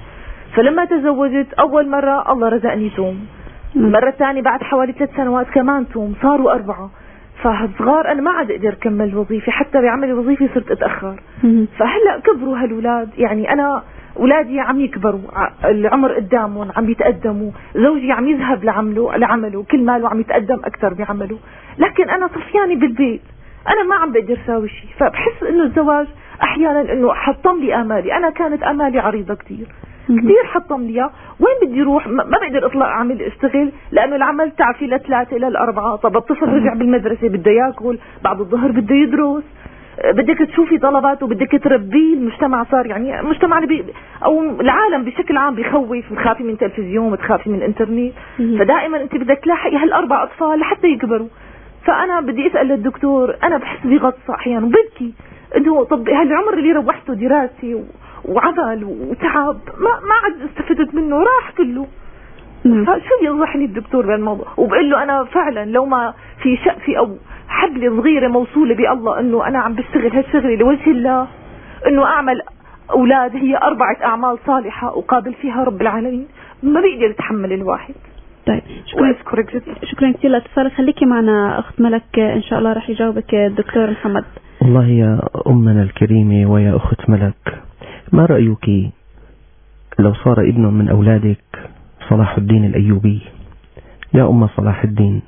فلما تزوجت أول مرة الله رزقني توم، المرة الثانية بعد حوالي 3 سنوات كمان توم، صاروا 4. فصغار أنا ما عاد أقدر أكمل وظيفي، حتى بعمل الوظيفي صرت أتأخر. فهلأ كبروا هالولاد، يعني أنا أولادي عم يكبروا، العمر قدامهم عم يتقدموا، زوجي عم يذهب لعمله كل ماله عم يتقدم أكثر بعمله، لكن أنا صفياني بالبيت، أنا ما عم بقدر أساوي شيء. فبحس إنه الزواج أحيانا إنه حطم لي آمالي، أنا كانت آمالي عريضة كثير حطم لي. وين بدي اروح؟ ما بقدر اطلع اعمل اشتغل، لانه العمل تعفي ل3 إلى 4. طب الطفل رجع بالمدرسه بده ياكل، بعد الظهر بده يدرس، بدك تشوفي طلباته، بدك تربيه. المجتمع صار يعني مجتمعنا او العالم بشكل عام بخوف، بتخافي من تلفزيون، بتخافي من انترنت، فدائما انت بدك تلاحقي هال4 اطفال لحتى يكبروا. فانا بدي اسال الدكتور، انا بحس بغصه احيانا وببكي انه طب هالعمر اللي روحته دراسي وعمل وتعب ما عاد استفدت منه، راح كله. فشو ينصحني الدكتور بهالموضوع؟ وبقول له انا فعلا لو ما في شقفي او حبل صغيره موصوله بالله انه انا عم بشتغل هالشغله لوجه الله، انه اعمل اولاد هي 4 اعمال صالحه اقابل فيها رب العالمين، ما بيقدر يتحمل الواحد. طيب شكرا كثير لاتصالك. خليكي معنا اخت ملك، ان شاء الله راح يجاوبك الدكتور محمد. والله يا امنا الكريمه ويا اخت ملك، ما رأيك لو صار ابن من أولادك صلاح الدين الأيوبي؟ يا أم صلاح الدين،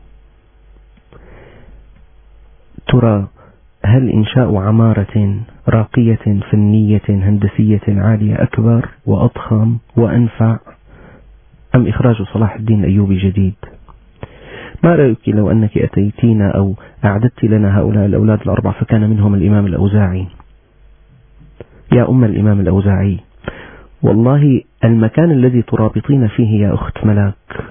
ترى هل إنشاء عمارة راقية فنية هندسية عالية أكبر وأضخم وأنفع أم إخراج صلاح الدين الأيوبي جديد؟ ما رأيك لو أنك أتيتينا أو أعددت لنا هؤلاء الأولاد ال4 فكان منهم الإمام الأوزاعي؟ يا أم الإمام الأوزاعي، والله المكان الذي ترابطين فيه يا أخت ملاك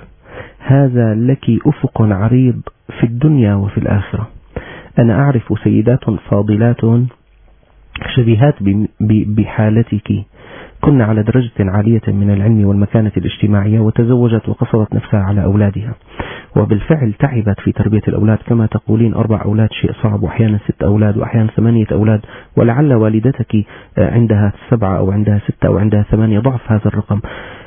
هذا لك أفق عريض في الدنيا وفي الآخرة. أنا أعرف سيدات فاضلات شبيهات بحالتك، كن على درجة عالية من العلم والمكانة الاجتماعية، وتزوجت وقصرت نفسها على أولادها، وبالفعل تعبت في تربية الأولاد. كما تقولين 4 أولاد شيء صعب، وأحيانا 6 أولاد، وأحيانا 8 أولاد، ولعل والدتك عندها 7 أو عندها 6 أو عندها 8، ضعف هذا الرقم.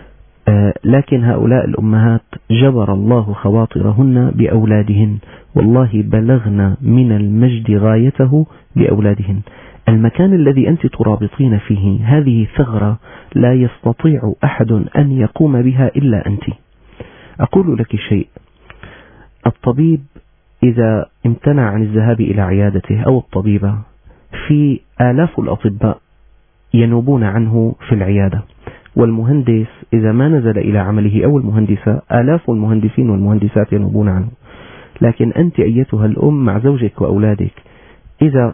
لكن هؤلاء الأمهات جبر الله خواطرهن بأولادهن، والله بلغن من المجد غايته بأولادهن. المكان الذي أنت ترابطين فيه هذه ثغرة لا يستطيع أحد أن يقوم بها إلا أنت. أقول لك شيء، الطبيب إذا امتنع عن الذهاب إلى عيادته أو الطبيبة، في آلاف الأطباء ينوبون عنه في العيادة، والمهندس إذا ما نزل إلى عمله أو المهندسة آلاف المهندسين والمهندسات ينوبون عنه. لكن أنت أيتها الأم مع زوجك وأولادك، إذا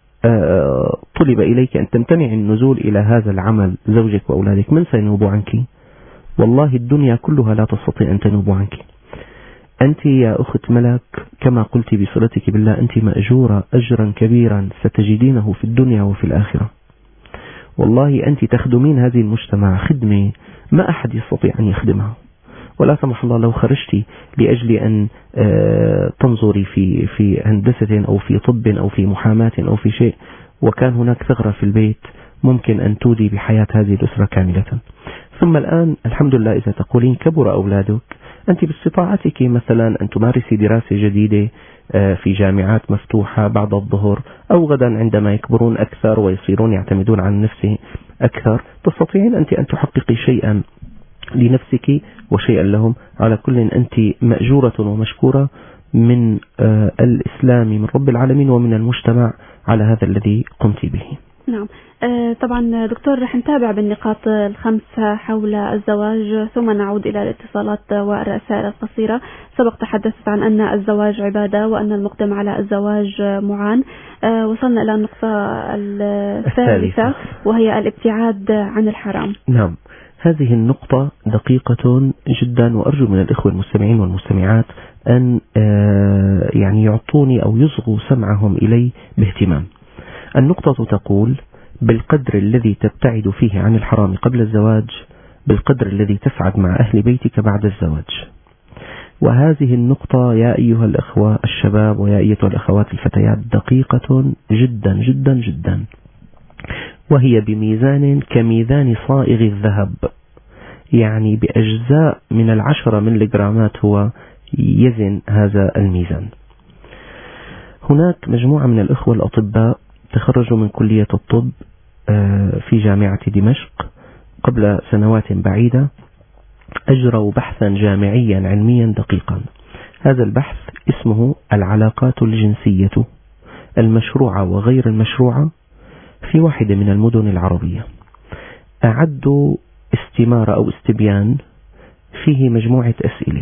طلب إليك أن تمتنع النزول إلى هذا العمل زوجك وأولادك، من سينوب عنك؟ والله الدنيا كلها لا تستطيع أن تنوب عنك. أنت يا أخت ملك كما قلت بصلتك بالله، أنت مأجورة أجرا كبيرا ستجدينه في الدنيا وفي الآخرة. والله أنت تخدمين هذه المجتمع خدمة ما أحد يستطيع أن يخدمها. ولا سمح الله لو خرجتي لأجل أن تنظري في هندسة أو في طب أو في محاماة أو في شيء، وكان هناك ثغرة في البيت، ممكن أن تودي بحياة هذه الأسرة كاملة. ثم الآن الحمد لله إذا تقولين كبر أولادك، أنت باستطاعتك مثلا أن تمارسي دراسة جديدة في جامعات مفتوحة بعد الظهر أو غدا عندما يكبرون أكثر ويصيرون يعتمدون على نفسهم أكثر، تستطيعين أنت أن تحققي شيئا لنفسك وشيئا لهم. على كل أنت مأجورة ومشكورة من الإسلام، من رب العالمين ومن المجتمع على هذا الذي قمت به. نعم. طبعا دكتور رح نتابع بالنقاط ال5 حول الزواج، ثم نعود إلى الاتصالات والرسائل القصيرة. سبق تحدثت عن أن الزواج عبادة وأن المقدم على الزواج معان. وصلنا إلى النقطة الثالثة وهي الابتعاد عن الحرام. نعم، هذه النقطة دقيقة جدا، وأرجو من الإخوة المستمعين والمستمعات أن يعني يعطوني أو يصغوا سمعهم إلي باهتمام. النقطة تقول: بالقدر الذي تبتعد فيه عن الحرام قبل الزواج بالقدر الذي تسعد مع أهل بيتك بعد الزواج. وهذه النقطة يا أيها الأخوة الشباب ويا أيتها الأخوات الفتيات دقيقة جدا جدا جدا، وهي بميزان كميزان صائغ الذهب. يعني بأجزاء من 10 ملغرامات هو يزن هذا الميزان. هناك مجموعة من الإخوة الأطباء تخرجوا من كلية الطب في جامعة دمشق قبل سنوات بعيدة، أجروا بحثا جامعيا علميا دقيقا. هذا البحث اسمه العلاقات الجنسية المشروعة وغير المشروعة في واحدة من المدن العربية. أعدوا استمارة أو استبيان فيه مجموعة أسئلة،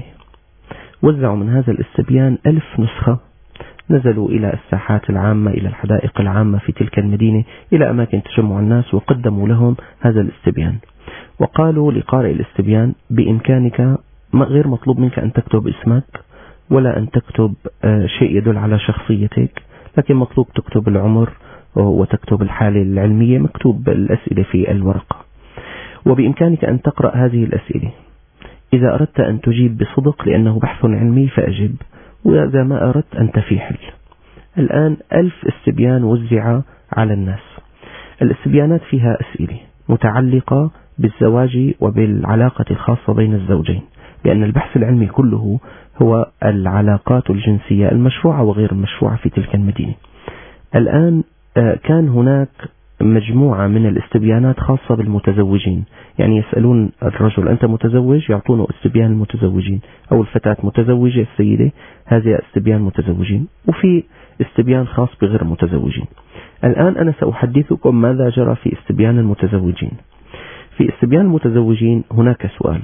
وزعوا من هذا الاستبيان 1000 نسخة، نزلوا إلى الساحات العامة، إلى الحدائق العامة في تلك المدينة، إلى أماكن تجمع الناس، وقدموا لهم هذا الاستبيان. وقالوا لقارئ الاستبيان بإمكانك، غير مطلوب منك أن تكتب اسمك ولا أن تكتب شيء يدل على شخصيتك، لكن مطلوب تكتب العمر وتكتب الحالة العلمية، مكتوب الأسئلة في الورقة. وبإمكانك أن تقرأ هذه الأسئلة، إذا أردت أن تجيب بصدق لأنه بحث علمي فأجب، وإذا ما أردت أن تفيحل. الآن 1000 استبيان وزع على الناس. الاستبيانات فيها أسئلة متعلقة بالزواج وبالعلاقة الخاصة بين الزوجين، لأن البحث العلمي كله هو العلاقات الجنسية المشروعة وغير المشروعة في تلك المدينة. الآن كان هناك مجموعة من الاستبيانات خاصة بالمتزوجين، يعني يسألون الرجل أنت متزوج؟ يعطونه استبيان المتزوجين، أو الفتاة متزوجة السيدة، هذا استبيان متزوجين، وفي استبيان خاص بغير المتزوجين. الآن أنا سأحدثكم ماذا جرى في استبيان المتزوجين. في استبيان المتزوجين هناك سؤال: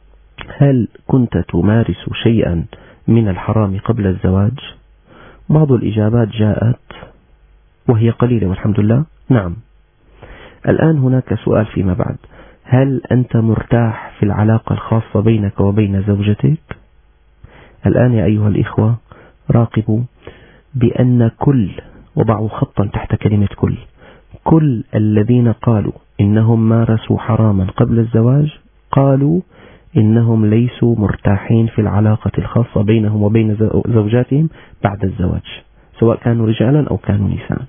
هل كنت تمارس شيئا من الحرام قبل الزواج؟ بعض الإجابات جاءت وهي قليلة والحمد لله، نعم. الآن هناك سؤال فيما بعد: هل أنت مرتاح في العلاقة الخاصة بينك وبين زوجتك؟ الآن يا أيها الإخوة راقبوا بأن كل، وضعوا خطا تحت كلمة كل الذين قالوا إنهم مارسوا حراما قبل الزواج قالوا إنهم ليسوا مرتاحين في العلاقة الخاصة بينهم وبين زوجاتهم بعد الزواج، سواء كانوا رجالا أو كانوا نساء.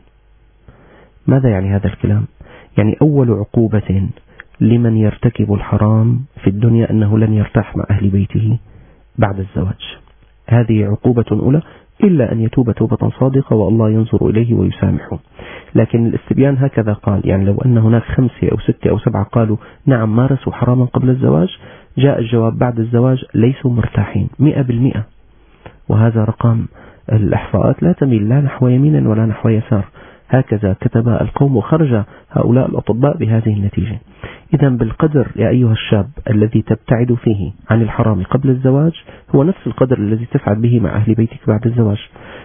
ماذا يعني هذا الكلام؟ يعني أول عقوبة لمن يرتكب الحرام في الدنيا أنه لن يرتاح مع أهل بيته بعد الزواج. هذه عقوبة أولى، إلا أن يتوب توبة صادقة والله ينظر إليه ويسامحه. لكن الاستبيان هكذا قال، يعني لو أن هناك 5 أو 6 أو 7 قالوا نعم مارسوا حراما قبل الزواج، جاء الجواب بعد الزواج ليسوا مرتاحين 100%. وهذا رقم الإحصاءات لا تميل لا نحو يمين ولا نحو يسار، هكذا كتب القوم، وخرج هؤلاء الأطباء بهذه النتيجة. إذا بالقدر يا أيها الشاب الذي تبتعد فيه عن الحرام قبل الزواج هو نفس القدر الذي تسعد به مع أهل بيتك بعد الزواج.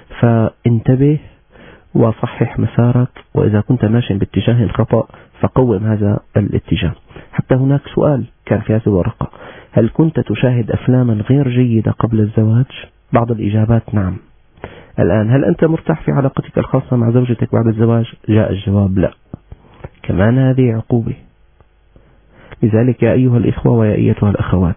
فانتبه وصحح مسارك، وإذا كنت ماشي باتجاه الخطأ فقوم هذا الاتجاه. حتى هناك سؤال كان في هذه الورقة: هل كنت تشاهد أفلاما غير جيدة قبل الزواج؟ بعض الإجابات نعم. الآن هل أنت مرتاح في علاقتك الخاصة مع زوجتك بعد الزواج؟ جاء الجواب لا. كمان هذه عقوبة. لذلك يا أيها الإخوة ويا أيتها الأخوات،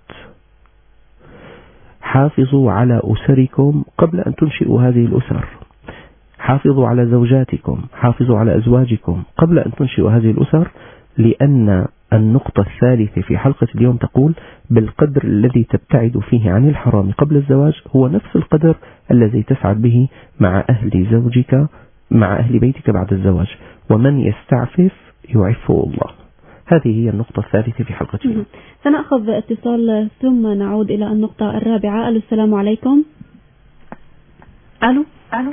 حافظوا على أسركم قبل أن تنشئوا هذه الأسر. حافظوا على زوجاتكم، حافظوا على أزواجكم قبل أن تنشئوا هذه الأسر، لأن النقطة الثالثة في حلقة اليوم تقول: بالقدر الذي تبتعد فيه عن الحرام قبل الزواج هو نفس القدر الذي تسعد به مع أهل زوجك، مع أهل بيتك بعد الزواج. ومن يستعفف يعفه الله. هذه هي النقطة الثالثة في حلقة اليوم. سنأخذ اتصال ثم نعود إلى النقطة الرابعة. ألو، السلام عليكم. ألو.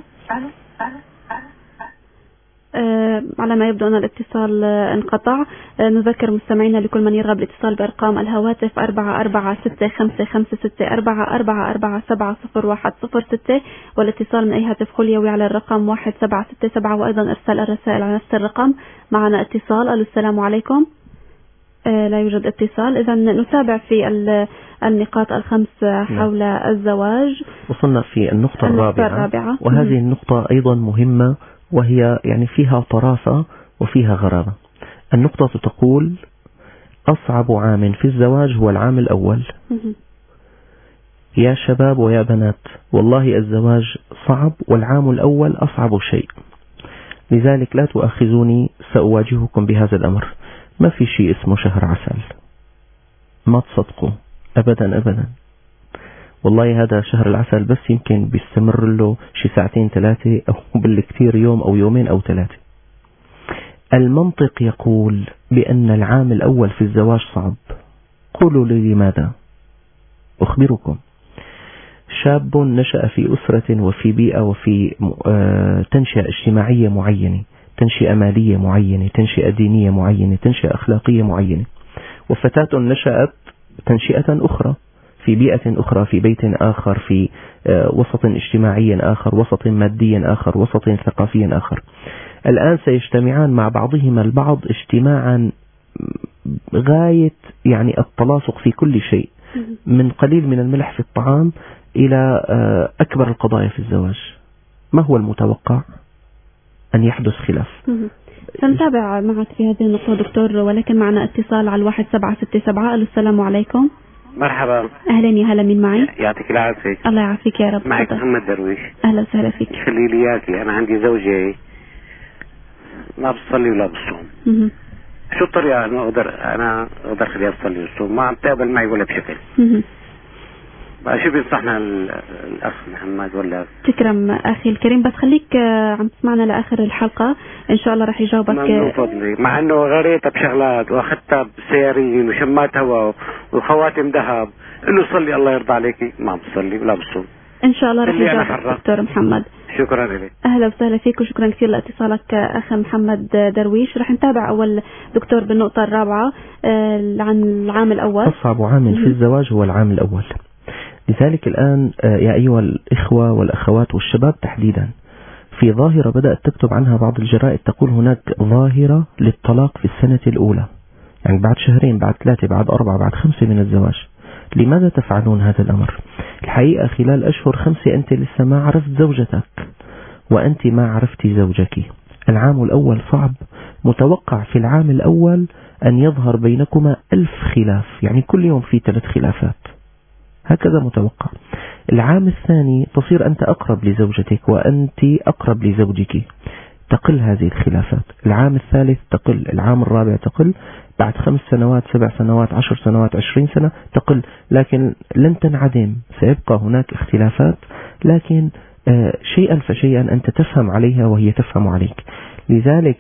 على ما يبدو أن الاتصال انقطع. نذكر مستمعينا لكل من يرغب الاتصال بأرقام الهواتف 44655644470106، والاتصال من أي هاتف خليوي على الرقم 1767، وأيضا إرسال الرسائل على نفس الرقم. معنا اتصال. ألو، السلام عليكم. لا يوجد اتصال. إذا نتابع في النقاط الخمس حول الزواج. وصلنا في النقطة الرابعة، وهذه النقطة أيضا مهمة، وهي يعني فيها طرافة وفيها غرابة. النقطة تقول: أصعب عام في الزواج هو العام الأول. يا شباب ويا بنات، والله الزواج صعب، والعام الأول أصعب شيء. لذلك لا تؤاخذوني، سأواجهكم بهذا الأمر. ما في شيء اسمه شهر عسل، ما تصدقوا أبدا أبدا، والله هذا شهر العسل بس يمكن بيستمر له شي ساعتين 3 أو بالكثير يوم أو يومين أو 3. المنطق يقول بأن العام الأول في الزواج صعب. قولوا لي لماذا؟ أخبركم. شاب نشأ في أسرة وفي بيئة وفي تنشئة اجتماعية معينة، تنشئة مالية معينة، تنشئة دينية معينة، تنشئة أخلاقية معينة، وفتاة نشأت تنشئة أخرى في بيئة أخرى، في بيت آخر، في وسط اجتماعي آخر، وسط مادي آخر، وسط ثقافي آخر. الآن سيجتمعان مع بعضهما البعض اجتماعا غاية يعني التلاصق في كل شيء، من قليل من الملح في الطعام إلى أكبر القضايا في الزواج. ما هو المتوقع؟ أن يحدث خلاف. سنتابع معك في هذه النقطة دكتور، ولكن معنا اتصال على 1767. السلام عليكم. مرحبا. أهلا يا هلا، مين معي؟ يعطيك العافية. الله يعافيك يا رب. معك محمد درويش. أهلا وسهلا فيك. خلي لي إياكي، أنا عندي زوجة ما بتصلي ولا بتصوم. شو الطريقة أنا أقدر خليها تصلي وتصوم؟ ما عم تقبل معي ولا بشكل. شو بينصحنا الأخ محمد ولا؟ تكرم أخي الكريم، بس خليك عم تسمعنا لآخر الحلقة إن شاء الله رح يجاوبك. من فضلي، مع إنه غريتها بشغلات وأخذتها بسيارين وشمات هواء وخواتم ذهب، إنه صلي الله يرضى عليكي، ما عم تصلي ولا بتصوم. إن شاء الله رح يجاوبك دكتور محمد. شكرا لك. أهلا وسهلا فيك وشكرا كثير لاتصالك أخ محمد درويش. رح نتابع أول دكتور بالنقطة الرابعة عن العام الأول. أصعب عام في الزواج هو العام الأول. لذلك الآن يا أيها الإخوة والأخوات والشباب تحديدا، في ظاهرة بدأت تكتب عنها بعض الجرائد، تقول هناك ظاهرة للطلاق في السنة الأولى، يعني بعد شهرين، بعد 3، بعد 4، بعد 5 من الزواج. لماذا تفعلون هذا الأمر؟ الحقيقة خلال أشهر 5 أنت لسه ما عرفت زوجتك، وأنت ما عرفتي زوجك. العام الأول صعب، متوقع في العام الأول أن يظهر بينكما 1000 خلاف، يعني كل يوم في 3 خلافات، هكذا متوقع. العام الثاني تصير أنت أقرب لزوجتك وأنت أقرب لزوجك، تقل هذه الخلافات. العام الثالث تقل، العام الرابع تقل، بعد 5 سنوات، 7 سنوات، 10 سنوات، 20 سنة تقل، لكن لن تنعدم، سيبقى هناك اختلافات، لكن شيئا فشيئا أنت تفهم عليها وهي تفهم عليك. لذلك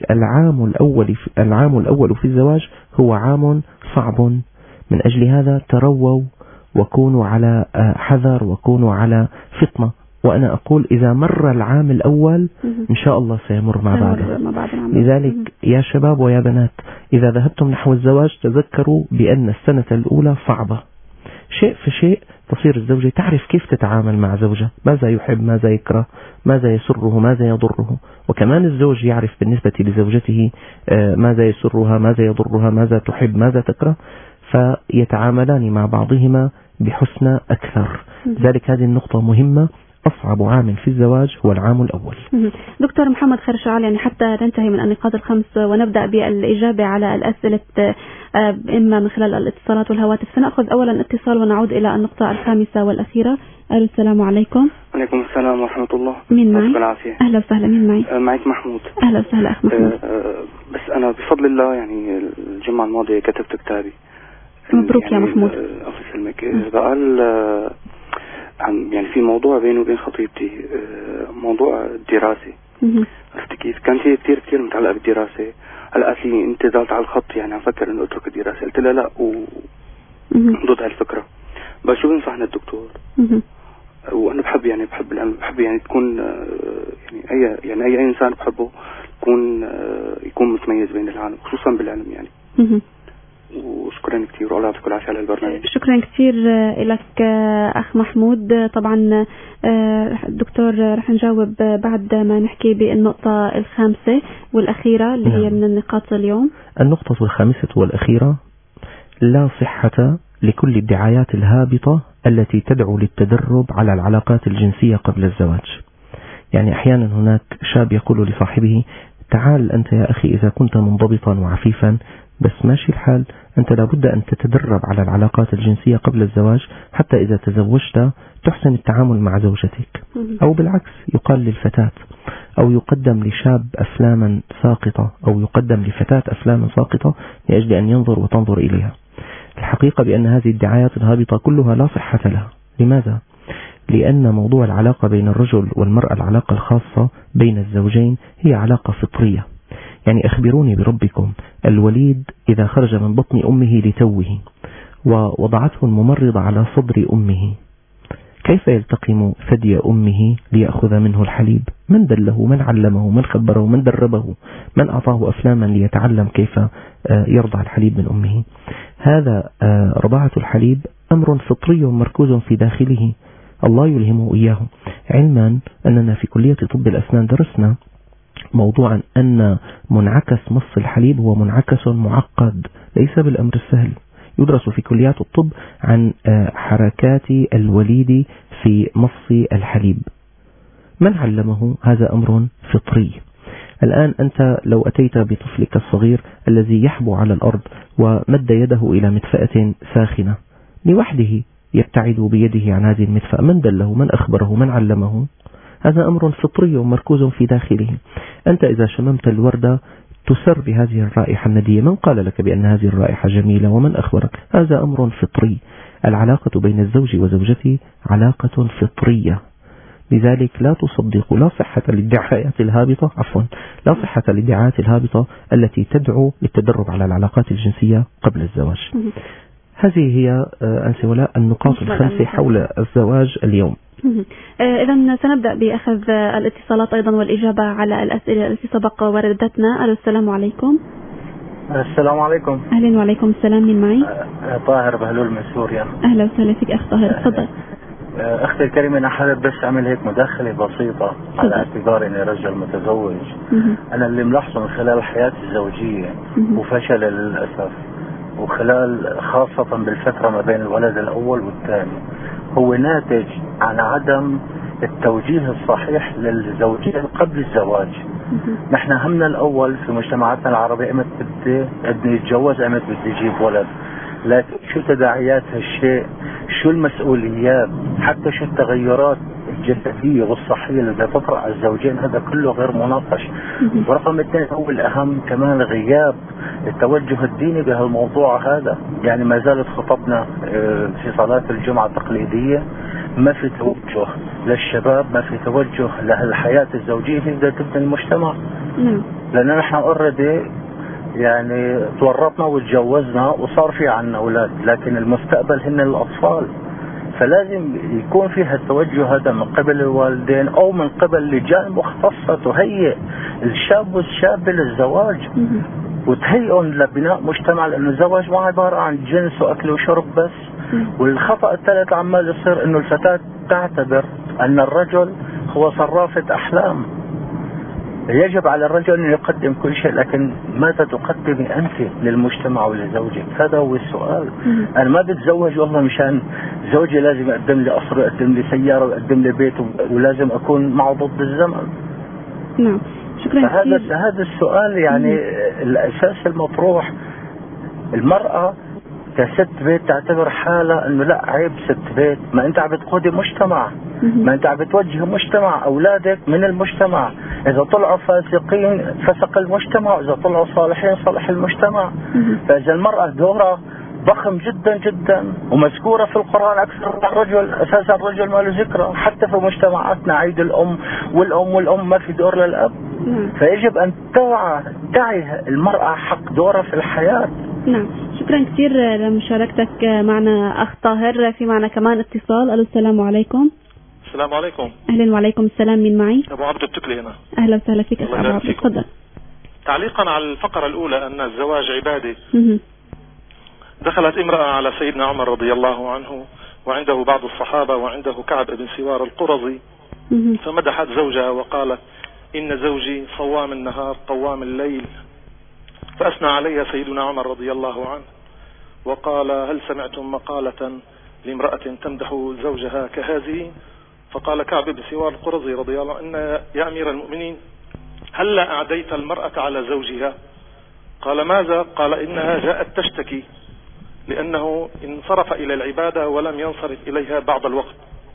العام الأول في الزواج هو عام صعب. من أجل هذا ترووا وكونوا على حذر وكونوا على فطنة. وأنا أقول إذا مر العام الأول إن شاء الله سيمر مع بعضه. لذلك يا شباب ويا بنات، إذا ذهبتم نحو الزواج تذكروا بأن السنة الأولى صعبة. شيء فشيء تصير الزوجة تعرف كيف تتعامل مع زوجها، ماذا يحب، ماذا يكره، ماذا يسره، ماذا يضره. وكمان الزوج يعرف بالنسبة لزوجته ماذا يسرها، ماذا يضرها، ماذا تحب، ماذا تكره، فيتعاملان مع بعضهما بحسن أكثر. ذلك هذه النقطة مهمة. أصعب عام في الزواج هو العام الأول. دكتور محمد خير شعال، يعني حتى ننتهي من النقاط الخمس ونبدأ بالإجابة على الأسئلة إما من خلال الاتصالات والهواتف، سنأخذ أولا اتصال ونعود إلى النقطة الخامسة والأخيرة. السلام عليكم. وعليكم السلام ورحمة الله. مين معي؟ أهلا وسهلا، مين معي؟ معك محمود. أهلا وسهلا أخ محمود. بس أنا بفضل الله يعني الجمعة الماضية كتبت كتابي. مبروك يعني يا محمود. الله يسلمك. بقال يعني في موضوع بيني وبين خطيبتي، موضوع الدراسة. عرفت كيف؟ كان في كثير متعلقة بالدراسة. هلا قالت لي أنت ضلت على الخط، يعني عم فكر إنه أترك الدراسة. قلت لها لا، ضد هالفكرة. بس شو بينصحنا الدكتور؟ وأنا بحب العلم، بحب يعني تكون يعني أي إنسان بحبه يكون متميز بين العالم، خصوصا بالعلم يعني. وشكرا كثير والله يعطيك العافية على البرنامج. شكرا كثير لك أخ محمود. طبعا الدكتور رح نجاوب بعد ما نحكي بالنقطة الخامسة والأخيرة اللي هي من النقاط اليوم. النقطة الخامسة والأخيرة: لا صحة لكل الدعايات الهابطة التي تدعو للتدرب على العلاقات الجنسية قبل الزواج. يعني أحيانا هناك شاب يقول لصاحبه: تعال أنت يا أخي إذا كنت منضبطا وعفيفا بس ماشي الحال، أنت لابد أن تتدرب على العلاقات الجنسية قبل الزواج حتى إذا تزوجت تحسن التعامل مع زوجتك. أو بالعكس، يقال للفتاة أو يقدم لشاب أفلاما ساقطة أو يقدم لفتاة أفلاما ساقطة لأجل أن ينظر وتنظر إليها. الحقيقة بأن هذه الدعايات الهابطة كلها لا صحة لها. لماذا؟ لأن موضوع العلاقة بين الرجل والمرأة، العلاقة الخاصة بين الزوجين، هي علاقة فطرية. يعني أخبروني بربكم، الوليد إذا خرج من بطن أمه لتوه ووضعته الممرضة على صدر أمه، كيف يلتقم ثدي أمه ليأخذ منه الحليب؟ من دله؟ من علمه؟ من خبره؟ من دربه؟ من أعطاه أفلاما ليتعلم كيف يرضع الحليب من أمه؟ هذا رضاعة الحليب أمر فطري مركوز في داخله، الله يلهمه إياه. علما أننا في كلية طب الأسنان درسنا موضوعا أن منعكس مص الحليب هو منعكس معقد، ليس بالأمر السهل. يدرس في كليات الطب عن حركات الوليد في مص الحليب. من علمه؟ هذا أمر فطري. الآن أنت لو أتيت بطفلك الصغير الذي يحبو على الأرض ومد يده إلى مدفأة ساخنة، لوحده يبتعد بيده عن هذه المدفأة، من دله؟ من أخبره؟ من علمه؟ هذا أمر فطري مركوز في داخله. أنت إذا شممت الوردة تسر بهذه الرائحة الندية، من قال لك بأن هذه الرائحة جميلة؟ ومن أخبرك؟ هذا أمر فطري. العلاقة بين الزوج وزوجته علاقة فطرية، لذلك لا تصدقوا، لا صحة للدعايات الهابطة، لا صحة للدعايات الهابطة التي تدعو للتدرب على العلاقات الجنسية قبل الزواج. هذه هي أنسي ولاء النقاط الخمسة حول الزواج اليوم. إذا سنبدأ بأخذ الاتصالات أيضا والإجابة على الأسئلة التي سبق وردتنا. السلام عليكم. السلام عليكم. أهلا وعليكم السلام. من معي؟ طاهر بهلول من سوريا. أهلا وسهلا فيك أخ طاهر، تفضل. أختي الكريمة، أنا حابب بس أعمل هيك مداخلة بسيطة على اعتبار إني رجل متزوج. أنا اللي ملاحظه من خلال حياتي الزوجية وفشل للأسف، وخلال خاصة بالفترة ما بين الولد الأول والثاني، هو ناتج عن عدم التوجيه الصحيح للزوجين قبل الزواج. نحن همنا الأول في مجتمعاتنا العربية إمتى بدي يتجوز، إمتى بدي يجيب ولد، لكن شو تداعيات هالشيء، شو المسؤوليات، حتى شو التغيرات الجسدية والصحية اللي تطرأ على الزوجين، هذا كله غير مناقش. ورقم اثنين هو الأهم كمان غياب التوجه الديني بهالموضوع هذا. يعني ما زالت خطبنا في صلاة الجمعة التقليدية ما في توجه للشباب، ما في توجه للحياة الزوجية في بداية المجتمع. لأن نحن اوريدي يعني تورطنا وتجوزنا وصار في عنا أولاد، لكن المستقبل هن الأطفال. فلازم يكون فيها التوجه هذا من قبل الوالدين أو من قبل لجان مختصة تهيئ الشاب والشابة للزواج وتهيئهم لبناء مجتمع، لأنه الزواج ما عبارة عن جنس وأكل وشرب بس. والخطأ الثالث عمال يصير إنه الفتاة تعتبر أن الرجل هو صرافة أحلام. يجب على الرجل أن يقدم كل شيء، لكن ماذا تقدمي أنت للمجتمع ولزوجك؟ هذا هو السؤال. أنا ما بتزوج والله مشان زوجي لازم يقدم لي قصر ويقدم لي سيارة ويقدم لي بيت ولازم أكون معه ضد الزمن. نعم، شكرا كثير. هذا السؤال يعني الأساس المطروح. المرأة كست بيت تعتبر حالة انه لا عيب ست بيت، ما انت عم بتقودي مجتمع، ما انت عم بتوجه مجتمع، اولادك من المجتمع، اذا طلعوا فاسقين فسق المجتمع، واذا طلعوا صالحين صالح المجتمع. فاذا المرأة دورها ضخم جدا جدا ومذكورة في القرآن أكثر من الرجل. أساسا الرجل ما له ذكرى، حتى في مجتمعاتنا عيد الأم والأم ما في دور للأب. فيجب أن تعي المرأة حق دورها في الحياة. نعم، شكرا كثير لمشاركتك معنا أخ طاهر. في معنا كمان اتصال. السلام عليكم. السلام عليكم. أهلا وعليكم السلام. من معي؟ أبو عبد التكلي هنا. أهلا وسهلا فيك أخ أبو عبد، تفضل. تعليقا على الفقرة الأولى أن الزواج عبادة، دخلت امرأة على سيدنا عمر رضي الله عنه وعنده بعض الصحابة وعنده كعب بن سوار القرظي، فمدحت زوجها وقالت إن زوجي صوام النهار قوام الليل، فأثنى عليها سيدنا عمر رضي الله عنه وقال هل سمعتم مقالة لامرأة تمدح زوجها كهذه؟ فقال كعب بن سوار القرظي رضي الله عنه يا أمير المؤمنين هل أعديت المرأة على زوجها؟ قال ماذا؟ قال إنها جاءت تشتكي لأنه انصرف إلى العبادة ولم ينصرف إليها بعض الوقت.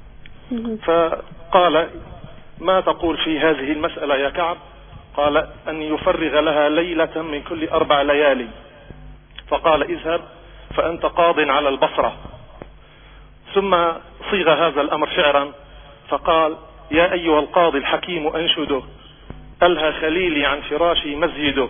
فقال ما تقول في هذه المسألة يا كعب؟ قال أن يفرغ لها ليلة من كل 4 ليالي. فقال اذهب فأنت قاض على البصرة. ثم صيغ هذا الأمر شعرا فقال: يا أيها القاضي الحكيم أنشده، ألهى خليلي عن فراشي مسجده،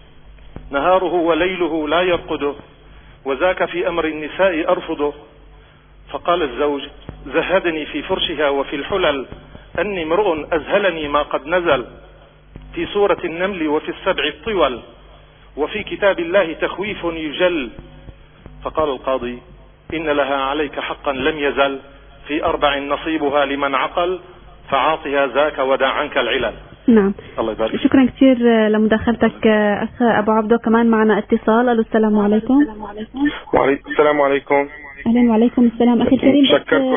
نهاره وليله لا يرقده، وذاك في أمر النساء أرفضه. فقال الزوج: زهدني في فرشها وفي الحلل، أني امرؤ أذهلني ما قد نزل في سورة النمل وفي السبع الطول، وفي كتاب الله تخويف يجل. فقال القاضي: إن لها عليك حقا لم يزل، في 4 نصيبها لمن عقل، فعاطها ذاك ودع عنك العلل. نعم، الله يبارك. شكرا كثير لمداخلتك أخ أبو عبدو. كمان معنا اتصال. ألو، السلام عليكم. السلام عليكم. أهلا وعليكم السلام أخي الكريم.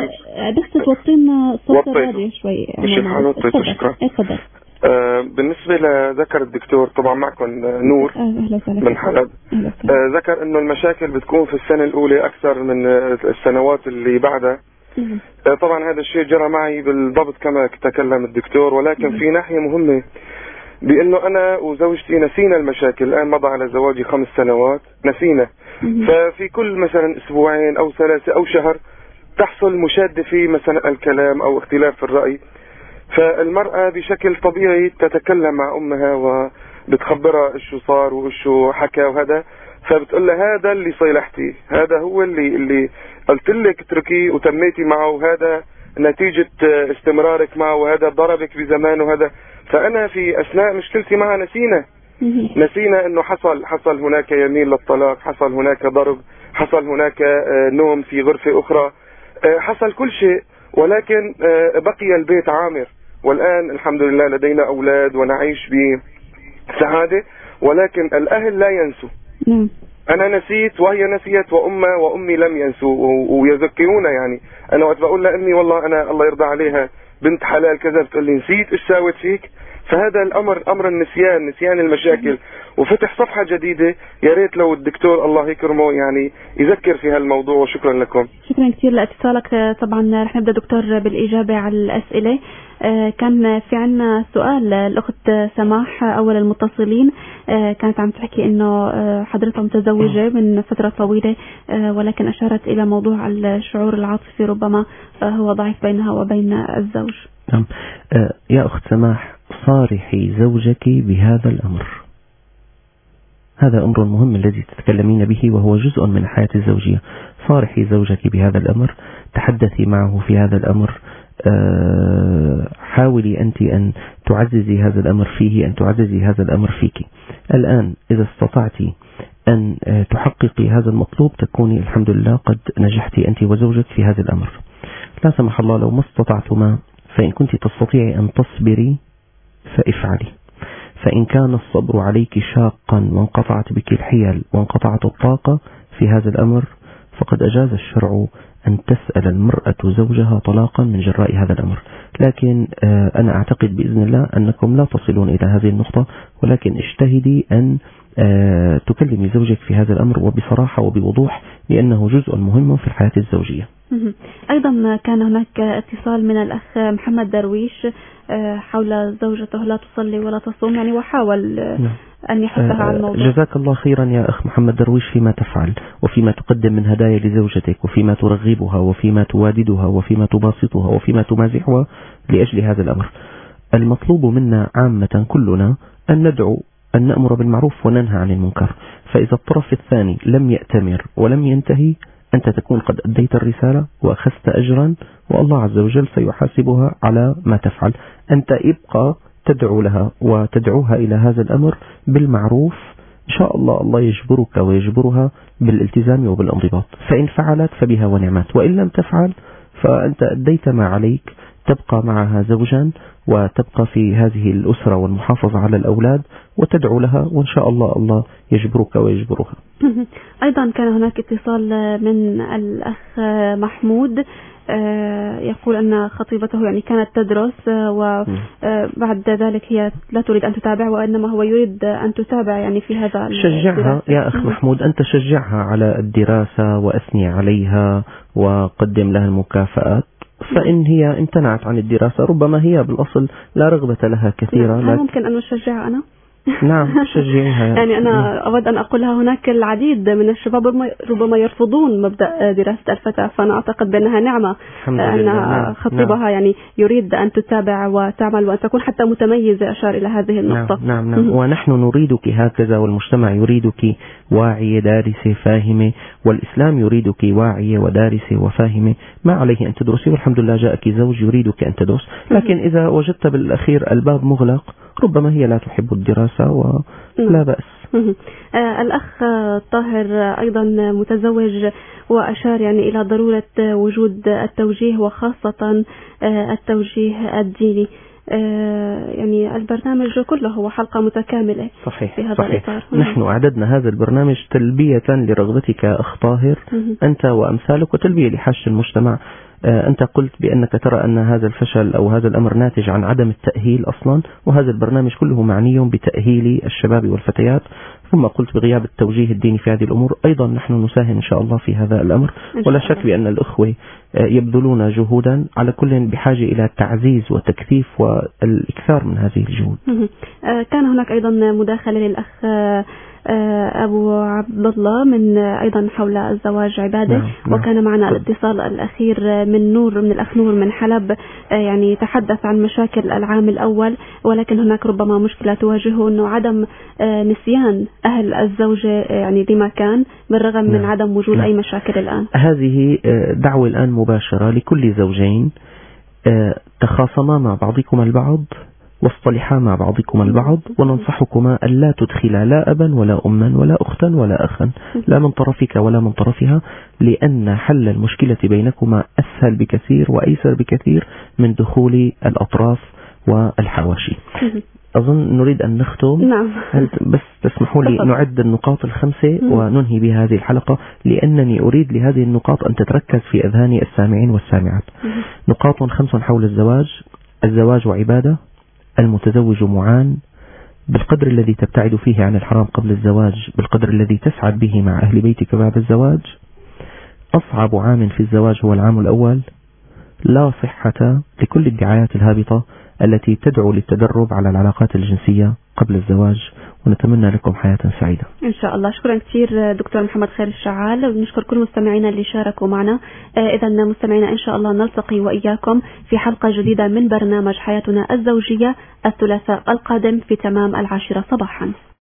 بس توطينا صوت الراديو شوي. مش الحال وطيت. شكرا. اتفضل. بالنسبة لذكر الدكتور، طبعا معكم نور من حلب، ذكر انه المشاكل بتكون في السنة الاولى اكثر من السنوات اللي بعدها. طبعا هذا الشيء جرى معي بالضبط كما تكلم الدكتور، ولكن في ناحية مهمة بانه انا وزوجتي نسينا المشاكل. الان مضى على زواجي 5 سنوات، نسينا. ففي كل مثلا اسبوعين او 3 او شهر تحصل مشادة في مثلا الكلام او اختلاف في الرأي، فالمرأة بشكل طبيعي تتكلم مع امها وبتخبرها ايش صار وايش حكى وهذا، فبتقول لها هذا اللي صيلحتي، هذا هو اللي قلت لك اتركيه وتميتي معه، وهذا نتيجة استمرارك معه، وهذا ضربك بزمان وهذا. فانا في اثناء مشكلتي معها نسينا انه حصل هناك يمين للطلاق، حصل هناك ضرب، حصل هناك نوم في غرفة اخرى، حصل كل شيء، ولكن بقي البيت عامر. والآن الحمد لله لدينا أولاد ونعيش بسعادة، ولكن الأهل لا ينسوا. أنا نسيت وهي نسيت، وأمي لم ينسوا ويذكرونا. يعني أنا وقت بقول لأمي والله أنا الله يرضى عليها بنت حلال كذا، بتقول لي نسيت إيش ساوت فيك. فهذا الأمر أمر النسيان، نسيان المشاكل، وفتح صفحة جديدة. يا ريت لو الدكتور الله يكرمه يعني يذكر في هالموضوع. وشكرا لكم. شكرا كثير لاتصالك. طبعا رح نبدأ دكتور بالإجابة على الأسئلة. كان في عنا سؤال الأخت سماح أول المتصلين، كانت عم تحكي إنه حضرتها متزوجة من فترة طويلة، ولكن أشارت إلى موضوع الشعور العاطفي ربما هو ضعيف بينها وبين الزوج. نعم. يا أخت سماح، صارحي زوجك بهذا الأمر. هذا أمر مهم الذي تتكلمين به، وهو جزء من الحياة الزوجية. صارحي زوجك بهذا الأمر، تحدثي معه في هذا الأمر، حاولي أنت أن تعززي هذا الأمر فيه، أن تعززي هذا الأمر فيك. الآن إذا استطعتي أن تحققي هذا المطلوب تكوني الحمد لله قد نجحتي أنت وزوجك في هذا الأمر. لا سمح الله لو ما استطعتما، فإن كنت تستطيعي أن تصبري فافعلي. فإن كان الصبر عليك شاقا وانقطعت بك الحيل وانقطعت الطاقة في هذا الأمر، فقد أجاز الشرع أن تسأل المرأة زوجها طلاقا من جراء هذا الأمر. لكن أنا أعتقد بإذن الله أنكم لا تصلون إلى هذه النقطة، ولكن اجتهدي أن تكلمي زوجك في هذا الأمر وبصراحة وبوضوح، لأنه جزء مهم في الحياة الزوجية. أيضا كان هناك اتصال من الأخ محمد درويش حول زوجته لا تصلي ولا تصوم، يعني وحاول أن يحثها على الموضوع. جزاك الله خيرا يا أخ محمد درويش فيما تفعل، وفيما تقدم من هدايا لزوجتك، وفيما ترغبها، وفيما تواددها، وفيما تباسطها، وفيما تمازحها لأجل هذا الأمر. المطلوب منا عامة كلنا أن ندعو، أن نأمر بالمعروف وننهى عن المنكر. فإذا الطرف الثاني لم يأتمر ولم ينتهي، أنت تكون قد أديت الرسالة وأخذت أجرا، والله عز وجل سيحاسبها على ما تفعل. أنت ابقى تدعو لها وتدعوها إلى هذا الأمر بالمعروف، إن شاء الله الله يجبرك ويجبرها بالالتزام وبالانضباط. فإن فعلت فبها ونعمات، وإن لم تفعل فأنت أديت ما عليك، تبقى معها زوجا وتبقى في هذه الأسرة والمحافظة على الأولاد، وتدعو لها، وإن شاء الله الله يجبرك ويجبرها. أيضا كان هناك اتصال من الأخ محمود، يقول أن خطيبته يعني كانت تدرس، وبعد ذلك هي لا تريد أن تتابع، وإنما هو يريد أن تتابع يعني في هذا. شجعها يا أخ محمود، أنت شجعها على الدراسة وأثني عليها وقدم لها المكافآت. فإن هي امتنعت عن الدراسة ربما هي بالأصل لا رغبة لها كثيرة. هل ممكن أن نشجعها أنا؟ نعم شجعيها. يعني أنا أود أن أقولها، هناك العديد من الشباب ربما يرفضون مبدأ دراسة الفتاة، فأنا أعتقد بأنها نعمة أن خطيبها يعني يريد أن تتابع وتعمل وأن تكون حتى متميزة. أشار إلى هذه النقطة. نعم. ونحن نريدك هكذا، والمجتمع يريدك واعية دارسة فاهمة، والإسلام يريدك واعية ودارسة وفاهمة. ما عليه أن تدرسي، والحمد لله جاءك زوج يريدك أن تدرس. لكن إذا وجدت بالأخير الباب مغلق ربما هي لا تحب الدراسة ولا بأس. الأخ طاهر أيضا متزوج، وأشار يعني إلى ضرورة وجود التوجيه، وخاصة التوجيه الديني. يعني البرنامج كله هو حلقة متكاملة. صحيح. في هذا الإطار. نحن أعددنا هذا البرنامج تلبية لرغبتك أخ طاهر أنت وأمثالك، وتلبية لحاجة المجتمع. أنت قلت بأنك ترى أن هذا الفشل أو هذا الأمر ناتج عن عدم التأهيل أصلا، وهذا البرنامج كله معني بتأهيل الشباب والفتيات. ثم قلت بغياب التوجيه الديني في هذه الأمور أيضا نحن نساهم إن شاء الله في هذا الأمر. ولا شك بأن الأخوة يبذلون جهودا، على كل بحاجة إلى تعزيز وتكثيف والإكثار من هذه الجهود. كان هناك أيضا مداخلة للأخ أبو عبد الله من أيضا حول الزواج عبادة. وكان معنا الاتصال الأخير من نور، من الأخ نور من حلب، يعني تحدث عن مشاكل العام الأول، ولكن هناك ربما مشكلة تواجهه أنه عدم نسيان أهل الزوجة يعني لما كان، بالرغم من عدم وجود أي مشاكل الآن. هذه دعوة الآن مباشرة لكل زوجين تخاصما مع بعضكما البعض واصطلحا مع بعضكما البعض، وننصحكما ألا تدخلا لا أبا ولا أما ولا أختا ولا أخا، لا من طرفك ولا من طرفها، لأن حل المشكلة بينكما أسهل بكثير وأيسر بكثير من دخول الأطراف والحواشي. أظن نريد أن نختم. نعم. بس تسمحوا لي نعد النقاط الخمسة وننهي بها هذه الحلقة، لأنني أريد لهذه النقاط أن تتركز في أذهان السامعين والسامعات. نقاط 5 حول الزواج. الزواج عبادة، المتزوج معان، بالقدر الذي تبتعد فيه عن الحرام قبل الزواج بالقدر الذي تسعد به مع أهل بيتك بعد الزواج. أصعب عام في الزواج هو العام الأول. لا صحة لكل الدعايات الهابطة التي تدعو للتدرب على العلاقات الجنسية قبل الزواج، ونتمنى لكم حياة سعيدة إن شاء الله. شكرا كثير دكتور محمد خير الشعال، ونشكر كل مستمعينا اللي شاركوا معنا. إذا مستمعينا إن شاء الله نلتقي وإياكم في حلقة جديدة من برنامج حياتنا الزوجية الثلاثاء القادم في تمام 10 صباحا.